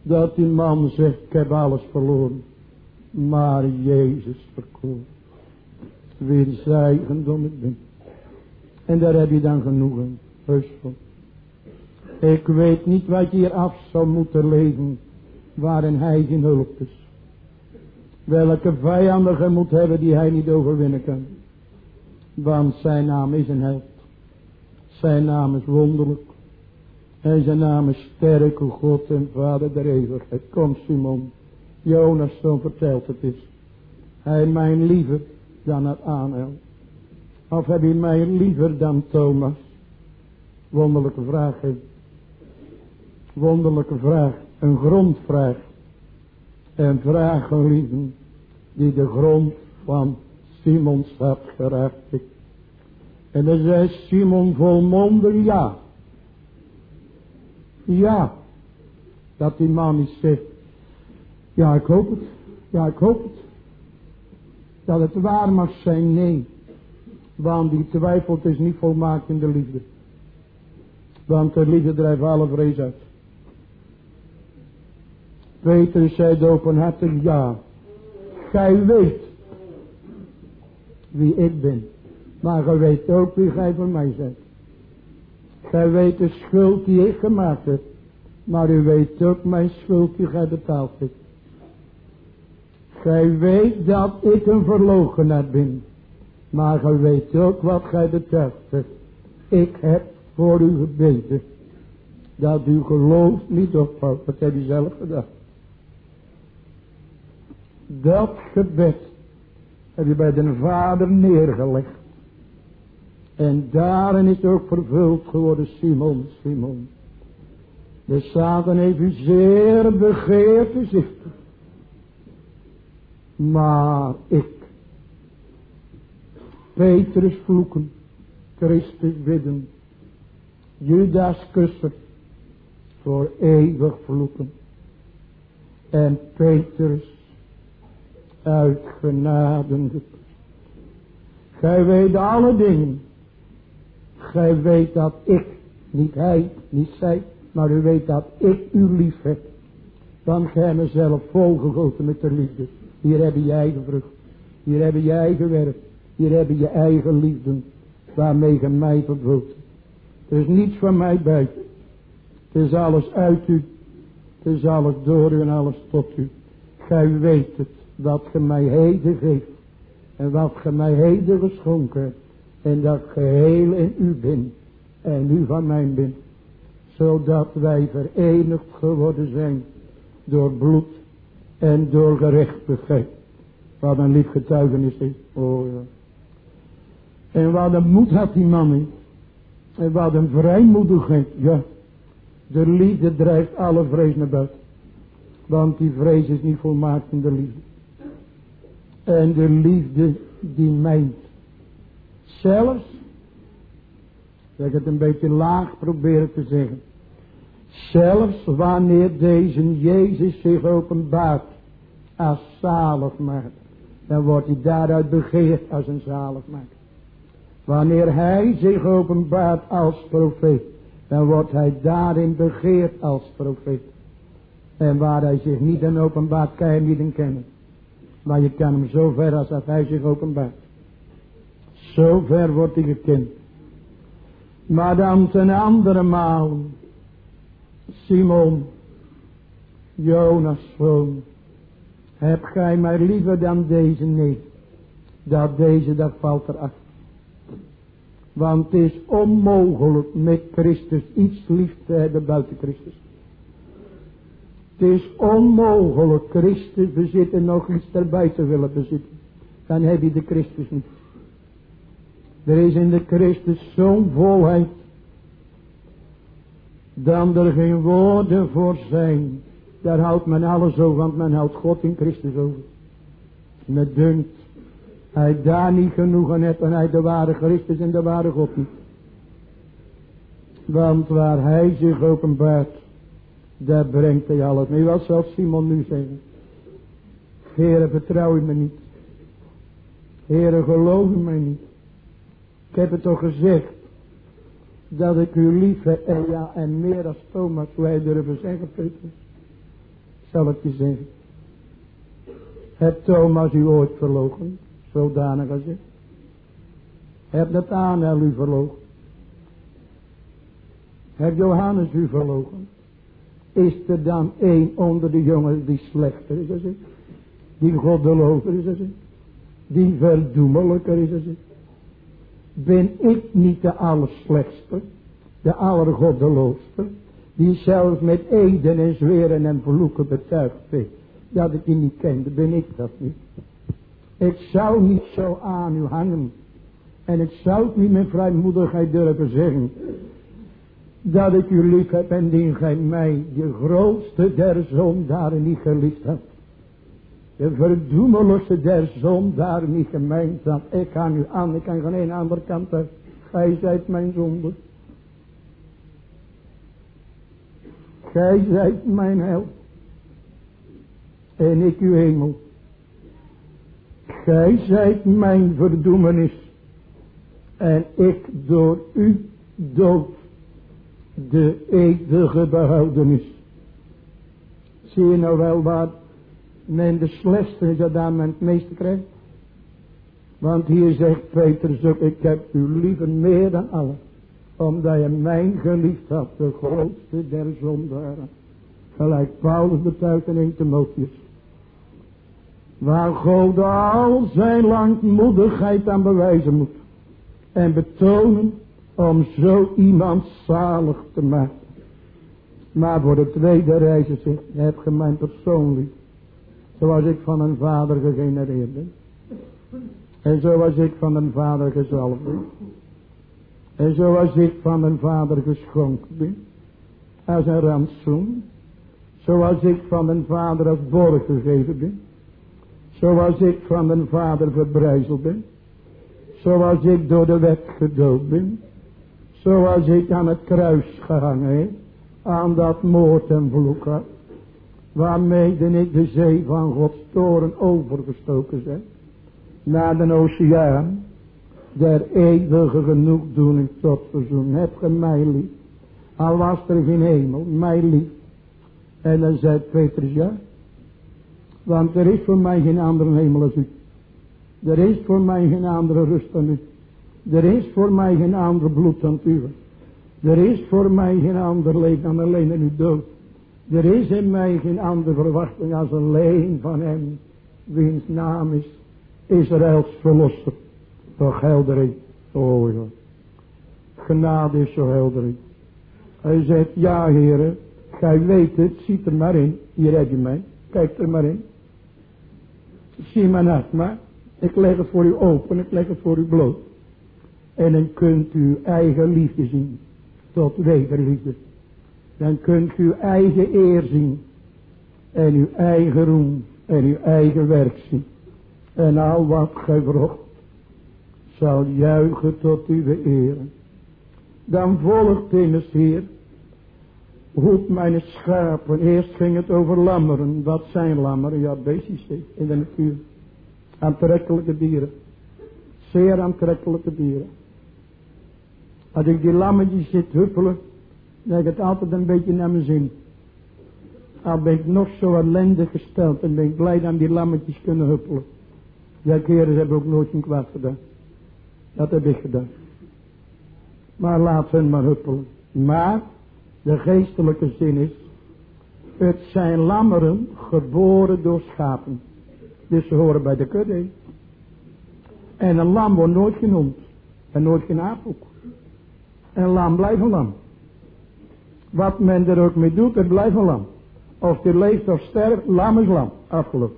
Speaker 2: Dat die man zegt, ik heb alles verloren. Maar Jezus verkocht. Wiens eigendom ik ben. En daar heb je dan genoeg aan. Heus van. Ik weet niet wat je hier af zou moeten leven. Waarin hij geen hulp is. Welke vijanden je moet hebben die hij niet overwinnen kan. Want zijn naam is een held. Zijn naam is wonderlijk. En zijn naam is sterke God en Vader der eeuwigheid. Kom Simon. Jonas zoon vertelt het is. Hij mij liever dan het Aanhel. Of heb je mij liever dan Thomas? Wonderlijke vraag. He. Wonderlijke vraag. Een grondvraag. En vraag geliefden. Die de grond van Simons hart geraakt heeft. En dan zei Simon volmondig ja. Ja. Dat die man niet zegt. Ja, ik hoop het. Ja, ik hoop het. Dat het waar mag zijn, nee. Want die twijfelt is niet volmaakt in de liefde. Want de liefde drijft alle vrees uit. Petrus zei openhartig ja. Gij weet wie ik ben. Maar gij weet ook wie gij voor mij bent. Gij weet de schuld die ik gemaakt heb. Maar u weet ook mijn schuld die gij betaald hebt. Gij weet dat ik een verloochenaar ben. Maar gij weet ook wat gij betuigd hebt. Ik heb voor u gebeden. Dat uw geloof niet ophoudt. Dat heb je zelf gedacht. Dat gebed heb je bij de Vader neergelegd. En daarin is ook vervuld geworden, Simon, Simon. De Satan heeft u zeer begeerd te zichten. Maar ik, Petrus vloeken, Christus bidden, Judas kussen, voor eeuwig vloeken. En Petrus uit genade. Gij weet alle dingen. Gij weet dat ik, niet hij, niet zij, maar u weet dat ik u lief heb. Want gij hebt mezelf volgegoten met de liefde. Hier heb je je eigen vrucht. Hier heb je je eigen werk. Hier heb je je eigen liefde. Waarmee je mij vervult. Er is niets van mij buiten. Het is alles uit u. Het is alles door u en alles tot u. Gij weet het. Wat ge mij heden geeft. En wat ge mij heden geschonken hebt. En dat geheel in u bent. En u van mij bent. Zodat wij verenigd geworden zijn. Door bloed. En door gerechtigheid. Wat een lief getuigenis is. Oh ja. En wat een moed had die man in. En wat een vrijmoedigheid. Ja. De liefde drijft alle vrees naar buiten. Want die vrees is niet volmaakt in de liefde. En de liefde die mijnt. Zelfs. Ik heb het een beetje laag proberen te zeggen. Zelfs wanneer deze Jezus zich openbaart als zaligmaker, dan wordt hij daaruit begeerd als een zaligmaker. Wanneer hij zich openbaart als profeet, dan wordt hij daarin begeerd als profeet. En waar hij zich niet in openbaart, kan je hem niet in kennen. Maar je kan hem zo ver als dat hij zich openbaart. Zo ver wordt hij gekend. Maar dan ten andere maal, Simon, Jonas zoon, heb gij mij liever dan deze? Nee, dat deze, dat valt eraf. Want het is onmogelijk met Christus iets lief te hebben buiten Christus. Het is onmogelijk Christus bezitten nog iets erbuiten willen bezitten. Dan heb je de Christus niet. Er is in de Christus zo'n volheid. Dan er geen woorden voor zijn. Daar houdt men alles over, want men houdt God in Christus over. Me dunkt, hij daar niet genoegen heeft en hij de ware Christus en de ware God niet. Want waar hij zich openbaart, daar brengt hij alles mee. Wat zal Simon nu zeggen? Heere, vertrouw u me niet. Heere, geloof u mij niet. Ik heb het toch gezegd, dat ik u lief heb, en ja, en meer als Thomas, wij durven zeggen, Petrus. zal ik je zeggen. Heb Thomas u ooit verloochend, zodanig als ik? Heb Nathanael u verloochend? Heb Johannes u verloochend? Is er dan één onder de jongens die slechter is als ik? Die goddelozer is als ik? Die verdoemelijker is als ik? Ben ik niet de allerslechtste? De allergoddeloosste? Die zelfs met eden en zweren en vloeken betuigd heeft dat ik je niet kende, ben ik dat niet. Ik zou niet zo aan u hangen. En ik zou het niet met vrijmoedigheid durven zeggen. Dat ik u lief heb en die gij mij, de grootste der zondaren, niet geliefd hebt. De verdoemeloosste der zondaren niet gemeend had. Ik ga nu aan, ik kan geen een andere kant uit. Gij zijt mijn zonde. Gij zijt mijn hel. En ik uw hemel. Gij zijt mijn verdoemenis. En ik door u dood de eeuwige behoudenis. Zie je nou wel waar men de slechtste is dat daar men het meeste krijgt? Want hier zegt Petrus ook, ik heb u liever meer dan allen. Omdat je mijn geliefd had, de grootste der zondaren. Gelijk Paulus betuigt in Eerste Timotheus. Waar God al zijn langmoedigheid aan bewijzen moet. En betonen om zo iemand zalig te maken. Maar voor de tweede reis zegt, heb je mijn persoon lief. Zoals ik van een vader gegenereerd ben. En zoals ik van een vader gezalfd ben. En zoals ik van een vader geschonken ben. Als een rantsoen. Zoals ik van een vader als borg gegeven ben. Zoals ik van een vader verbrijzeld ben. Zoals ik door de wet gedood ben. Zoals ik aan het kruis gehangen heb. Aan dat moord en vloek had. Waarmee ik de zee van Gods toren overgestoken ben. Naar de oceaan. Der eeuwige genoegdoening tot verzoen. Heb ge mij lief. Al was er geen hemel. Mij lief. En dan zei Petrus ja. Want er is voor mij geen andere hemel als u. Er is voor mij geen andere rust dan u. Er is voor mij geen ander bloed dan u. Er is voor mij geen ander leven dan alleen in uw dood. Er is in mij geen andere verwachting als alleen van hem. Wiens naam is Israëls verlosser. Toch helder. Oh ja. Genade is zo helder. Hij zegt ja heren. Gij weet het. Ziet er maar in. Hier heb je mij. Kijk er maar in. Zie maar naast maar. Ik leg het voor u open. Ik leg het voor u bloot. En dan kunt u uw eigen liefde zien. Tot wederliefde. Dan kunt u uw eigen eer zien. En uw eigen roem. En uw eigen werk zien. En al wat gij vrocht. Zal juichen tot uw eer. Dan volgt immers hier. Hoed mijn schapen. Eerst ging het over lammeren. Wat zijn lammeren? Ja, beestjes in de natuur. Aantrekkelijke dieren. Zeer aantrekkelijke dieren. Als ik die lammetjes zit huppelen. Dan heb ik het altijd een beetje naar mijn zin. Al ben ik nog zo ellendig gesteld. En ben ik blij dat die lammetjes kunnen huppelen. Ja, keren hebben ook nooit een kwaad gedaan. Dat heb ik gedaan. Maar laat hen maar huppelen. Maar de geestelijke zin is. Het zijn lammeren geboren door schapen. Dus ze horen bij de kudde. En een lam wordt nooit genoemd. En nooit geen aap ook. Een lam blijft een lam. Wat men er ook mee doet, het blijft een lam. Of die leeft of sterft, lam is lam. Afgelopen.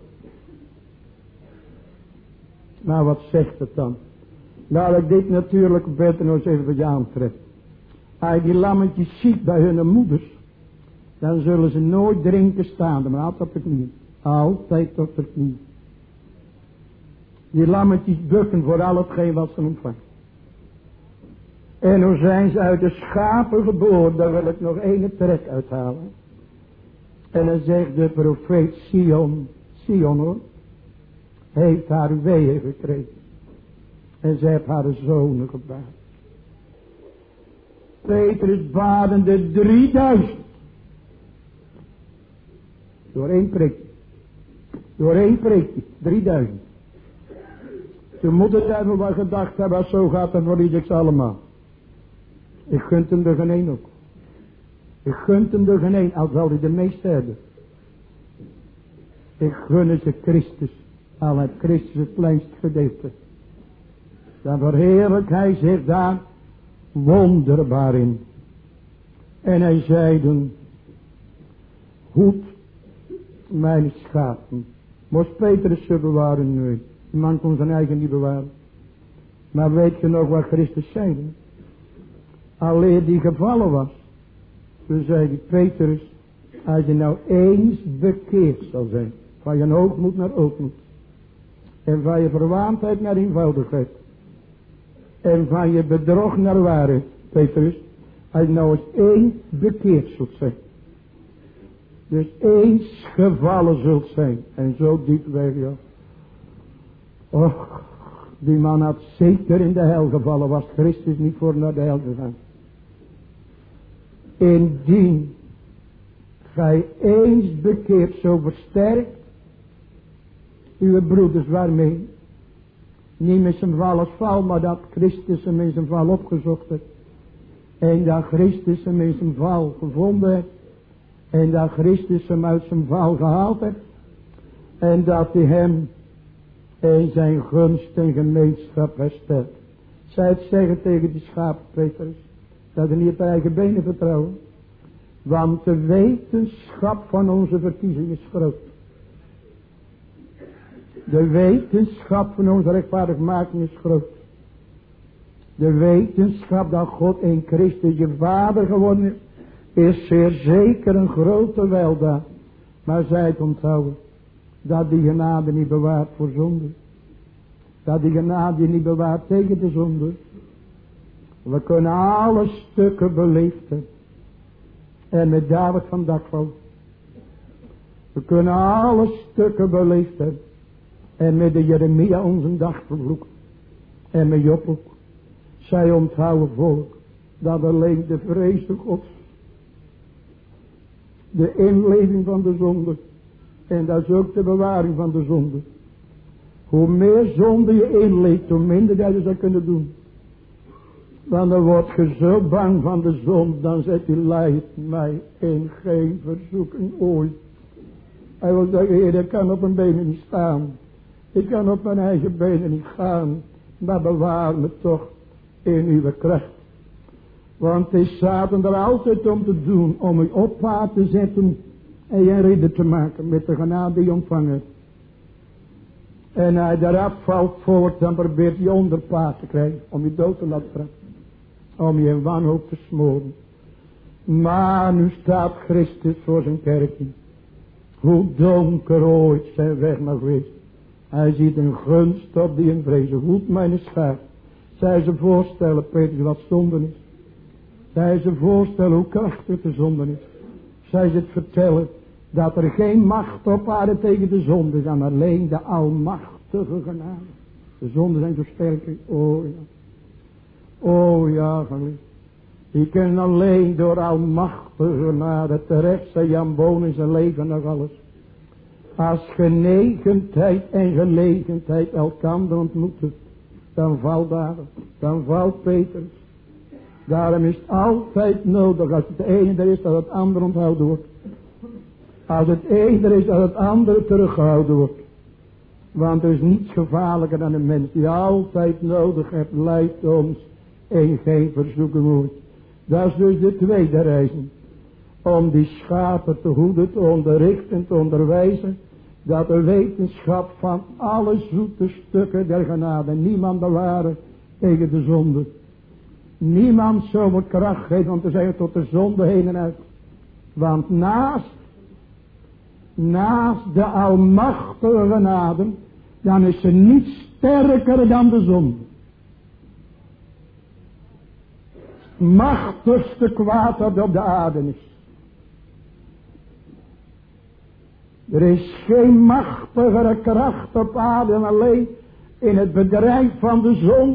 Speaker 2: Nou, wat zegt het dan? Nou, ik dit natuurlijk beter nog eens even wat je aantrekt. Als je die lammetjes ziet bij hun moeders, dan zullen ze nooit drinken staan, maar altijd op de knieën. Altijd op de knieën. Die lammetjes bukken voor al hetgeen wat ze ontvangen. En hoe zijn ze uit de schapen geboren, daar wil ik nog één trek uithalen. En dan zegt de profeet Sion, Sion hoor, heeft haar weeën gekregen. En zij heeft haar zonen gebaard. Petrus badende drieduizend. Door één preekje. Door één preekje. drieduizend. Toen moet het even wel gedacht hebben, als zo gaat het voor ieders allemaal. Ik gun hem er geen één ook. Ik gun hem er geen één, al zal hij de meeste hebben. Ik gun ze Christus, al heeft Christus het kleinste gedeelte. Dan verheerlijkt hij zich daar wonderbaar in. En hij zeiden, goed mijn schapen. Moest Petrus ze bewaren nu. De man kon zijn eigen niet bewaren. Maar weet je nog wat Christus zei? Alleen die gevallen was. Toen zei die Petrus, als je nou eens bekeerd zal zijn. Van je hoogmoed naar ootmoed. En van je verwaandheid naar eenvoudigheid. En van je bedrog naar waarheid. Petrus, als je nou eens één bekeerd zult zijn. Dus eens gevallen zult zijn. En zo diep weg, ja. Och, die man had zeker in de hel gevallen. Was Christus niet voor naar de hel gegaan. Indien gij eens bekeerd zo versterkt. Uw broeders waarmee. Niet met zijn val als val. Maar dat Christus hem in zijn val opgezocht heeft. En dat Christus hem in zijn val gevonden heeft. En dat Christus hem uit zijn val gehaald heeft. En dat hij hem in zijn gunst en gemeenschap herstelt. Zij het zeggen tegen die schapen, Petrus. Dat hij niet op eigen benen vertrouwen. Want de wetenschap van onze verkiezing is groot. De wetenschap van onze rechtvaardigmaking is groot. De wetenschap dat God in Christus je vader geworden is. Is zeer zeker een grote weldaad. Maar zij het onthouden. Dat die genade niet bewaart voor zonde. Dat die genade niet bewaart tegen de zonde. We kunnen alle stukken beleefd hebben. En met David van Dakval. We kunnen alle stukken beleefd hebben. En met de Jeremia onze dag vervloeken. En met Job ook. Zij onthouden volk. Dat alleen de vrees Gods. De inleving van de zonde. En dat is ook de bewaring van de zonde. Hoe meer zonde je inleeft, hoe minder dat je zou kunnen doen. Want dan word je zo bang van de zonde, dan zegt hij, leid mij in geen verzoeking ooit. Hij wil zeggen, Heer, ik kan op mijn benen niet staan. Ik kan op mijn eigen benen niet gaan. Maar bewaar me toch in uw kracht. Want het is Satan er altijd om te doen, om u op paard te zetten en je ridder te maken met de genade die je ontvangen. En hij daaraf valt voort, dan probeert hij onderpaard te krijgen, om je dood te laten trappen. Om je in wanhoop te smoren. Maar nu staat Christus voor zijn kerkje. Hoe donker ooit zijn weg mag wezen. Hij ziet een gunst op die in vrezen. Goed mijn schaap. Zij ze voorstellen, Petrus, wat zonde is. Zij ze voorstellen hoe krachtig de zonde is. Zij ze het vertellen dat er geen macht op aarde tegen de zonde is. En alleen de almachtige genade. De zonden zijn zo sterk. Oh ja. Oh ja, geliefd. Die kunnen alleen door almachtige genade terecht zijn Jan Boon in zijn leven nog alles. Als genegenheid en gelegenheid elkaar ontmoeten, dan valt daar, dan valt Petrus. Daarom is het altijd nodig, als het ene er is, dat het andere onthouden wordt. Als het ene er is, dat het andere teruggehouden wordt. Want er is niets gevaarlijker dan een mens die altijd nodig heeft, leidt ons in geen verzoeking ooit. Dat is dus de tweede reizen. Om die schapen te hoeden, te onderrichten, te onderwijzen. Dat de wetenschap van alle zoete stukken der genade niemand bewaren tegen de zonde. Niemand zomaar kracht geven om te zeggen tot de zonde heen en uit. Want naast, naast de almachtige genade, dan is er niets sterker dan de zonde. Machtigste kwaad dat op de aarde is. Er is geen machtigere kracht op aarde dan alleen in het bedrijf van de zon.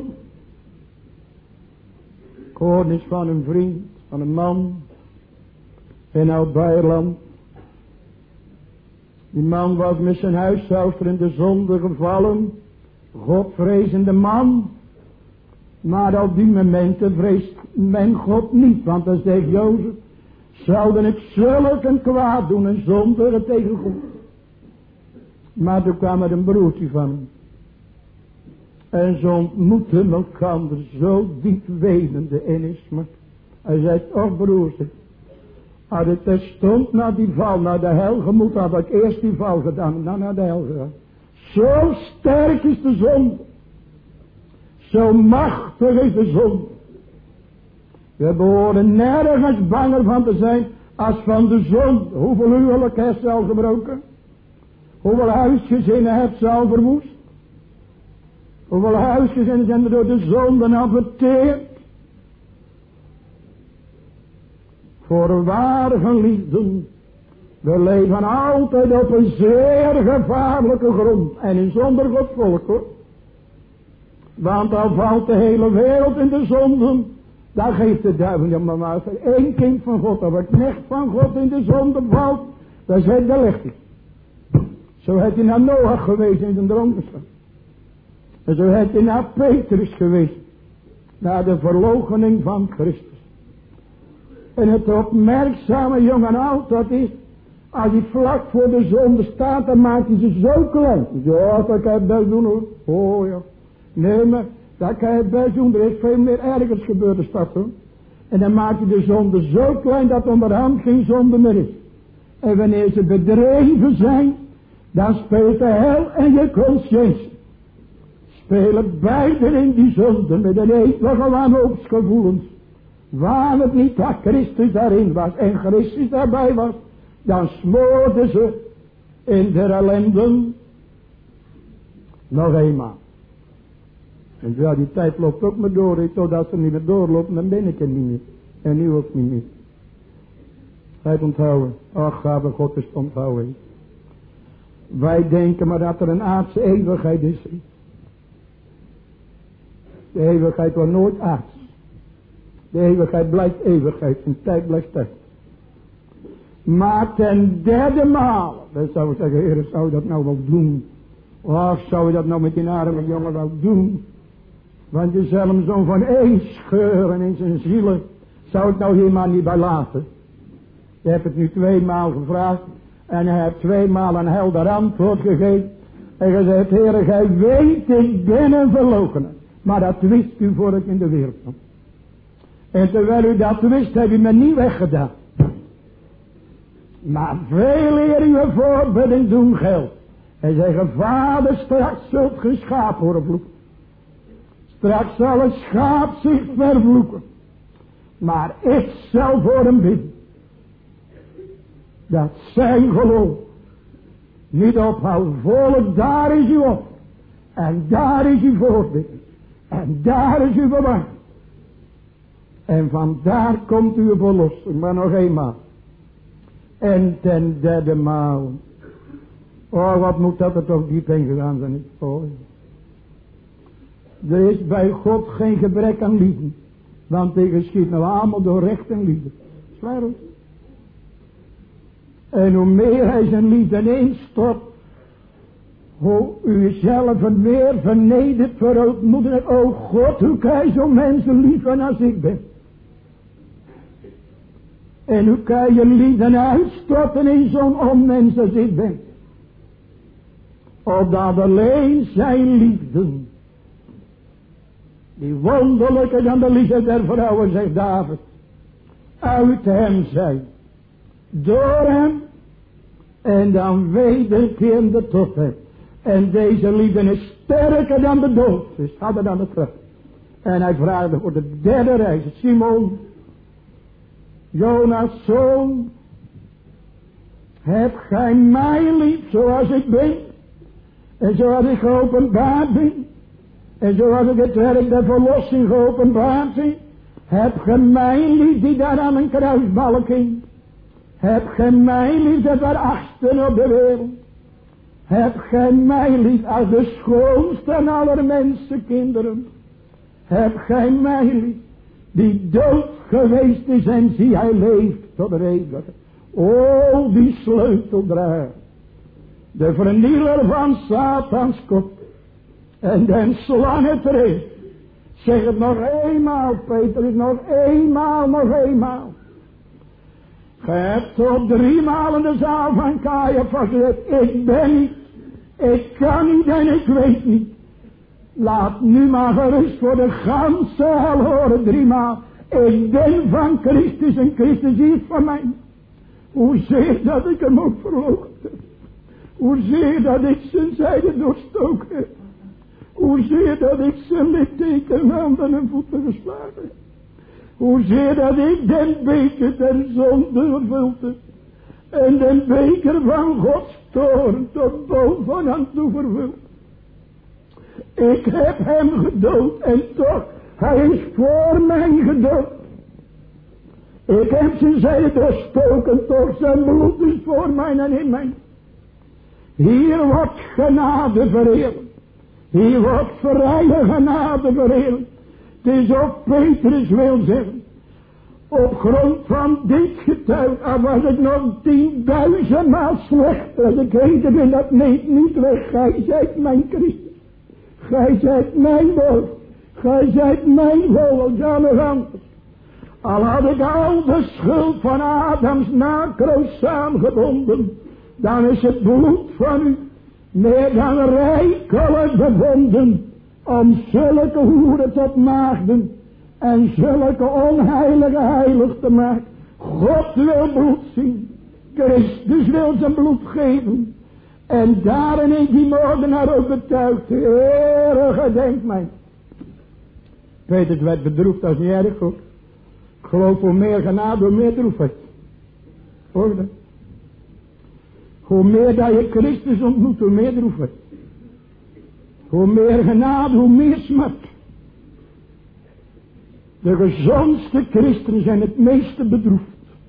Speaker 2: Ik hoor eens van een vriend, van een man in Oud-Beierland. Die man was met zijn huishoudster in de zonde gevallen. Godvrezende man. Maar op die momenten vreest men God niet. Want dan zegt Jozef. Zouden ik zulk een kwaad doen en zondigen tegen God. Maar toen kwam er een broertje van hem. En ze ontmoeten elkaar zo diep wenende in is. Maar hij zei, och broertje. Had ik terstond na die val naar de hel gemoet, had ik eerst die val gedaan en dan naar de hel gegaan. Zo sterk is de zonde. Zo machtig is de zonde. We behoren nergens banger van te zijn als van de zonde. Hoeveel huwelijken heeft ze al gebroken? Hoeveel huisgezinnen heeft ze al verwoest? Hoeveel huisgezinnen zijn er door de zonde al verteerd? Voorwaar geliefden, we leven altijd op een zeer gevaarlijke grond. En in zonder God volk hoor. Want al valt de hele wereld in de zonden. Daar geeft de duivel je maar maar. Eén kind van God, of een knecht van God in de zonde valt. Dan zegt de licht. Zo heeft hij naar Noach geweest in de dronkenschap. En zo heeft hij naar Petrus geweest. Naar de verloochening van Christus. En het opmerkzame jong en oud dat is. Als hij vlak voor de zonde staat, dan maakt hij ze zo klein. Ja, dat kan je best doen hoor. Oh ja. Nee, maar dat kan je best doen. Er is veel meer ergers gebeurd in de stad hoor. En dan maakt hij de zonde zo klein dat onderhand geen zonde meer is. En wanneer ze bedreven zijn, dan speelt de hel en je conscientie. Spelen beiden in die zonde met een eeuwige wanhoopsgevoelens. Waar het niet dat Christus daarin was en Christus daarbij was, dan smoorden ze in de ellenden nog eenmaal. En ja, die tijd loopt ook maar door, he, totdat ze niet meer doorlopen, dan ben ik er niet meer. En nu ook niet meer. Hij onthouden. Ach, gave God is onthouden. Wij denken maar dat er een aardse eeuwigheid is. De eeuwigheid wordt nooit aards. De eeuwigheid blijft eeuwigheid en tijd blijft tijd. Maar ten derde maal, dan zou ik zeggen, Heer, zou je dat nou wel doen? Of zou je dat nou met die arme jongen wel doen? Want je zal hem zo van één scheuren in zijn zielen. Zou ik nou hier maar niet bij laten? Je hebt het nu tweemaal gevraagd. En hij heeft tweemaal een helder antwoord gegeven. En gezegd, Heer, gij weet, ik ben een verloochenaar. Maar dat wist u voor ik in de wereld kwam. En terwijl u dat wist, heb u me niet weggedaan. Maar veel eer uw voorbidding doen geldt. En zeggen, Vader, straks zult ge schaap horen vloeken. Straks zal een schaap zich vervloeken. Maar ik zal voor hem bidden. Dat zijn geloof niet ophoudt. Volk, daar is uw op. En daar is uw voorbidding. En daar is uw bewaring. En vandaar komt uw verlossing. Maar nog eenmaal. En ten derde maal. Oh, wat moet dat er toch diep in gegaan zijn. Oh. Er is bij God geen gebrek aan liefde. Want hij geschiet nou allemaal door recht en liefde. Zwaar hoor. En hoe meer hij zijn liefde instort. Hoe u zelf meer vernedert, verootmoedigt. O God, hoe kan je zo'n mensen lieven als ik ben. En hoe kan je liefde uitstorten in zo'n onmens als ik ben. Opdat alleen zijn liefden, die wonderlijker dan de liefde der vrouwen, zegt David, uit hem zijn, door hem, en dan wederkerende tot hem. En deze liefde is sterker dan de dood, dus harder dan de vrucht. En hij vraagde voor de derde reis, Simon, Jonas' zoon, heb gij mij lief zoals ik ben, en zoals ik geopenbaard ben, en zoals ik het werk der verlossing geopenbaard zie, heb gij mij lief die daar aan een kruisbalk hing, heb gij mij lief dat daar achtsten op de wereld, heb gij mij lief als de schoonste aller mensenkinderen, heb gij mij lief die dood geweest is en zie hij leeft tot de eeuwige. O, die sleuteldrager De vernieler van Satans kop. En den slangen terecht. Zeg het nog eenmaal, Petrus, nog eenmaal, nog eenmaal. Ge hebt op driemaal in de zaal van Caiaphas gezegd, ik ben niet, ik kan niet en ik weet niet. Laat nu maar gerust voor de ganse hel horen driemaal. Ik ben van Christus en Christus is van mij. Hoezeer dat ik hem ook verloochend heb. Hoezeer dat ik zijn zijde doorstoken heb. Hoezeer dat ik zijn litteken handen en voeten geslagen heb. Hoezeer dat ik den beker der zonde gevuld heb. En den beker van Gods toorn tot bovenaan toe vervuld. Ik heb hem gedood en toch, hij is voor mij gedood. Ik heb zijn zijde doorstoken, toch zijn bloed is voor mij en in mij. Hier wordt genade vereerd. Hier wordt vrije genade vereerd. Het is op Petrus wil zeggen. Op grond van dit getuig, al was ik nog tienduizendmaal slechter. Als ik heden ben, dat neemt niet weg. Gij zijt mijn Christus. Gij zijt mijn woord. Gij zijt mijn vogel, alle anders. Al had ik al de schuld van Adams nakroos saamgebonden, dan is het bloed van u meer dan rijkelijk bevonden om zulke hoeren tot maagden en zulke onheilige heilig te maken. God wil bloed zien. Christus wil zijn bloed geven. En daarin is die moordenaar ook betuigd. Heere, gedenk mij. Peter werd bedroefd als niet erg goed. Ik geloof hoe meer genade, hoe meer droefheid. Hoor dat? Hoe meer dat je Christus ontmoet, hoe meer droefheid. Hoe meer genade, hoe meer smart. De gezondste christenen zijn het meeste bedroefd.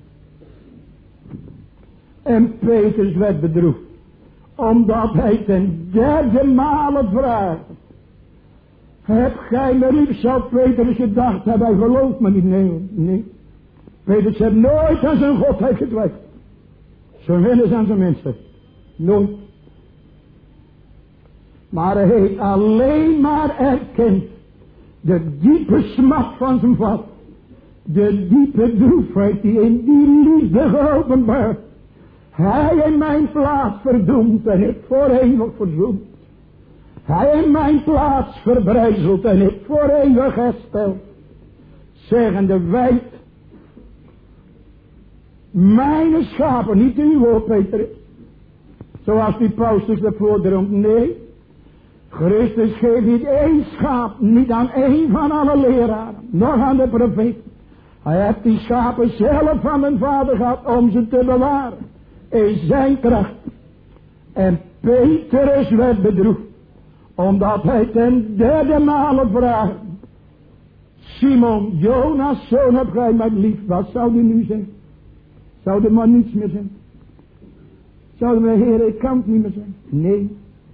Speaker 2: En Petrus werd bedroefd. Omdat hij ten derde male vraagt. Heb gij me lief, zou Petrus gedacht hebben, hij gelooft me niet, nee, nee. Petrus heeft nooit aan zijn godheid getwijfeld. Zijn winners aan zijn mensen. Nooit. Maar hij heeft alleen maar erkend de diepe smart van zijn vader. De diepe droefheid die in die liefde geopenbaard. Hij in mijn plaats verdoemd en ik voor eeuwig verzoend. Hij in mijn plaats verbrijzeld en ik voor eeuwig hersteld. Zeggende wijd. Mijn schapen, niet uw woord, Peter. Zoals die Paulus ervoor droomt. Nee. Christus geeft niet één schaap, niet aan één van alle leraren, nog aan de profeet. Hij heeft die schapen zelf van mijn vader gehad om ze te bewaren. In zijn kracht. En Petrus werd bedroefd. Omdat hij ten derde male vraagt. Simon, Jonas, zoon, heb gij mij lief. Wat zou die nu zeggen? Zou er maar niets meer zijn? Zou de Heer, ik kan het niet meer zijn? Nee.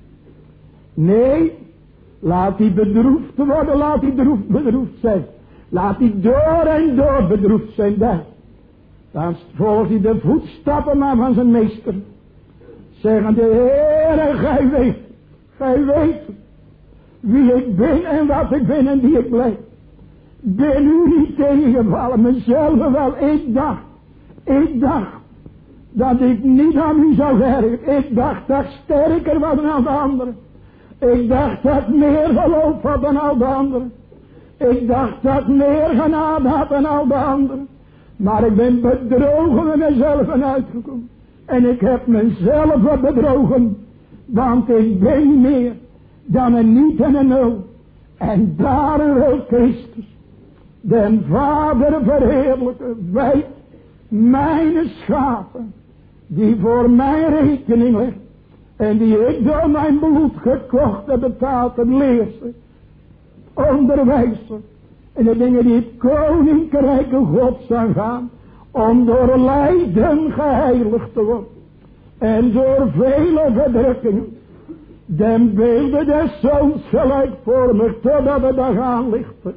Speaker 2: Nee. Laat die bedroefd worden. Laat die bedroefd, bedroefd zijn. Laat die door en door bedroefd zijn. Daar. Dan volgt hij de voetstappen maar van zijn meester. Zeggen de Heere, gij weet. Gij weet. Wie ik ben en wat ik ben en wie ik blijf. Ben u niet tegengevallen. Mezelf wel. Ik dacht. Ik dacht. Dat ik niet aan u zou werken. Ik dacht dat ik sterker was dan al de anderen. Ik dacht dat ik meer geloof had dan al de anderen. Ik dacht dat ik meer genade had dan al de anderen. Maar ik ben bedrogen met mezelf en uitgekomen. En ik heb mezelf bedrogen. Want ik ben niet meer dan een niet en een nul. En daarom wil Christus den Vader verheerlijken. Wij, mijn schapen, die voor mijn rekening ligt. En die ik door mijn bloed gekocht heb betaald en leer ze. Onderwijs ze. En de dingen die het koninkrijk Gods aangaan. Om door lijden geheiligd te worden. En door vele verdrukkingen. Den beelden des zoons gelijkvormig. Totdat de dag aanlichten.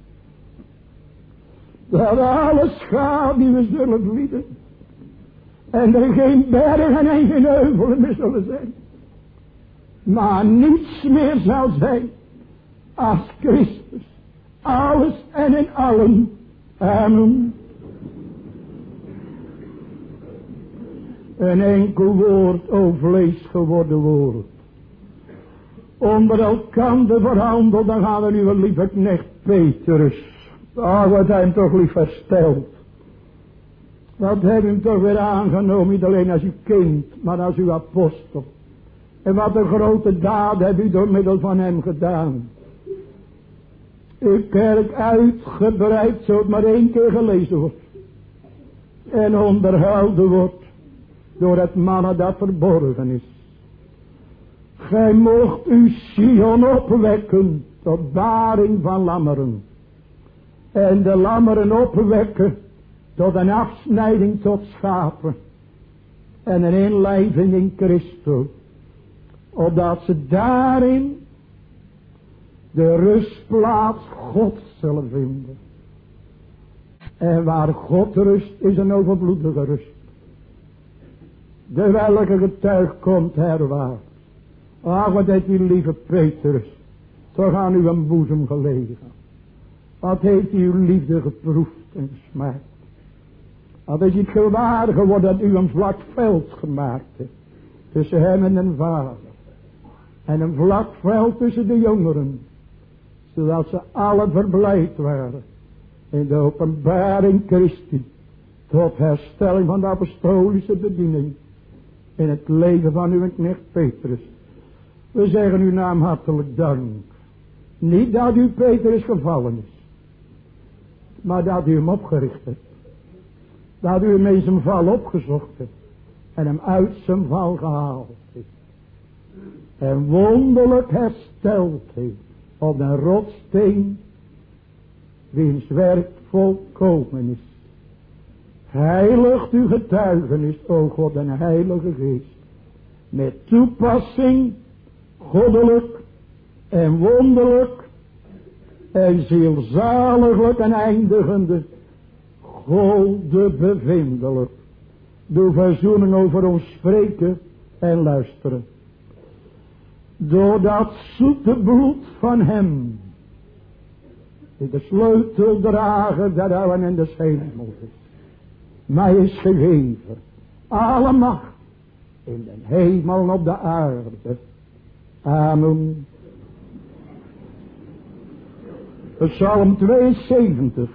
Speaker 2: Dat alle schaduwen zullen vlieden. En er geen bergen en geen heuvelen meer zullen zijn. Maar niets meer zal zijn als Christus. Alles en in allen. Amen. Een enkel woord, o vlees geworden woord. Onder elkander verhandeld, dan gaan we nu een lieve knecht Petrus. Ah, wat hij hem toch lief hersteld. Wat heeft hem toch weer aangenomen, niet alleen als uw kind, maar als uw apostel. En wat een grote daad hebt u door middel van hem gedaan. Uw kerk uitgebreid, zo het maar één keer gelezen wordt. En onderhouden wordt door het mannen dat verborgen is. Gij mocht uw Sion opwekken tot baring van lammeren. En de lammeren opwekken tot een afsnijding tot schapen. En een inlijving in Christus. Opdat ze daarin de rustplaats God zullen vinden. En waar God rust is een overvloedige rust. De welke getuig komt herwaarts. Ach, wat heeft die lieve Petrus toch aan uw boezem gelegen. Wat heeft uw liefde geproefd en gesmaakt. Wat is het gewaar geworden dat u een vlak veld gemaakt hebt. Tussen hem en een vader. En een vlak veld tussen de jongeren. Zodat ze alle verblijd waren. In de openbaring Christi. Tot herstelling van de apostolische bediening. In het leven van uw knecht Petrus. We zeggen uw naam hartelijk dank. Niet dat u Petrus gevallen is. Maar dat u hem opgericht hebt. Dat u hem in zijn val opgezocht hebt. En hem uit zijn val gehaald heeft. En wonderlijk hersteld heeft. Op een rotsteen. Wiens werk volkomen is. Heiligt uw getuigenis, o God en Heilige Geest. Met toepassing, goddelijk en wonderlijk en zielzaliglijk en eindigende, Gode bevindelijk. Doe verzoening over ons spreken en luisteren. Door dat zoete bloed van hem, die de sleuteldrager der hellen en des hemels is, mij is gegeven alle macht in de hemel en op de aarde. Amen. Psalm tweeënzeventig.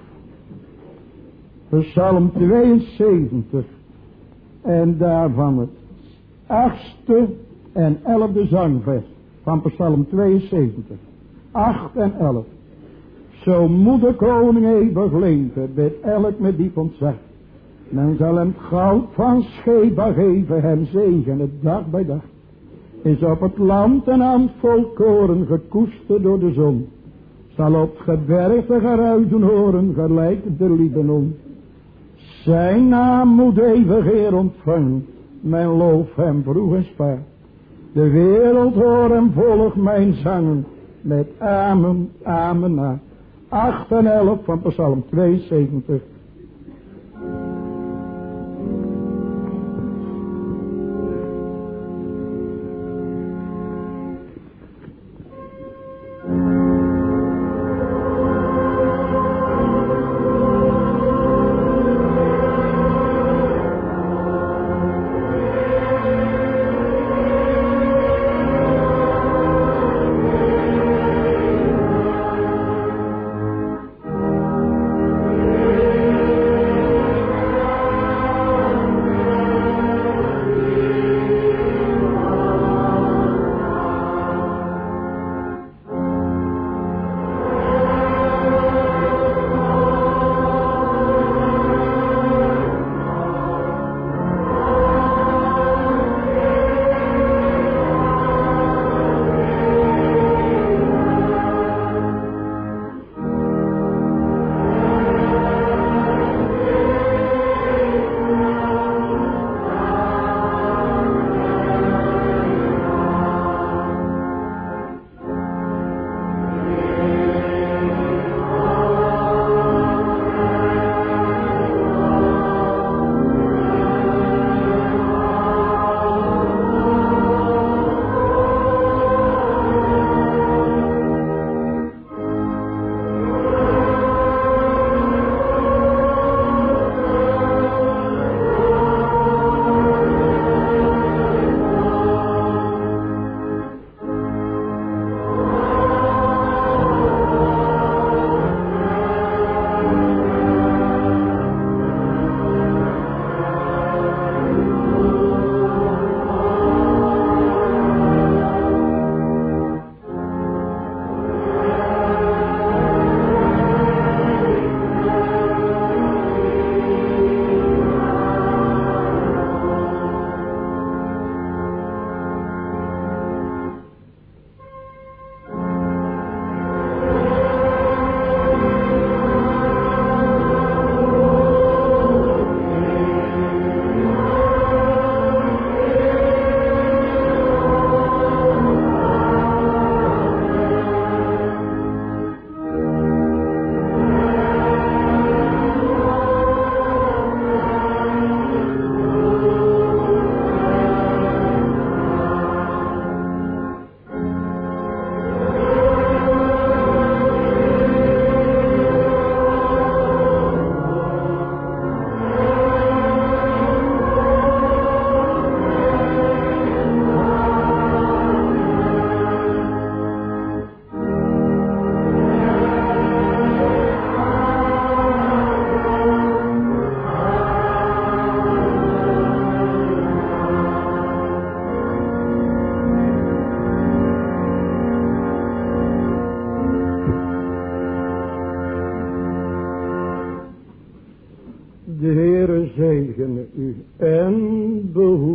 Speaker 2: Psalm tweeënzeventig. En daarvan het achtste en elfde zangvers van Psalm tweeënzeventig. Acht en elf. Zo moet de koning eeuwig leven, met elk met diep ontzag. Men zal hem goud van Sheba geven, hem zegenen dag bij dag. Is op het land een handvol koren gekoesterd door de zon. Zal op het gebergte geruisen horen, gelijk de Libanon. Zijn naam moet eeuwig eer ontvangen, mijn loof hem vroeg en spaar. De wereld hoor en volgt mijn zangen, met amen, amen na. acht en elf van Psalm tweeënzeventig.
Speaker 3: Amen.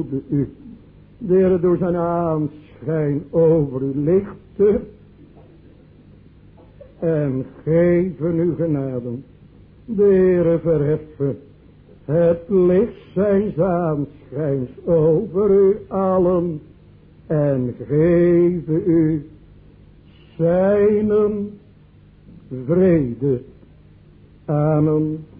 Speaker 2: behoede u. De Heere door zijn aanschijn over u lichten en geven u genade. De Heere verheffen het licht zijns aanschijns over u allen en geven u zijn vrede. Amen.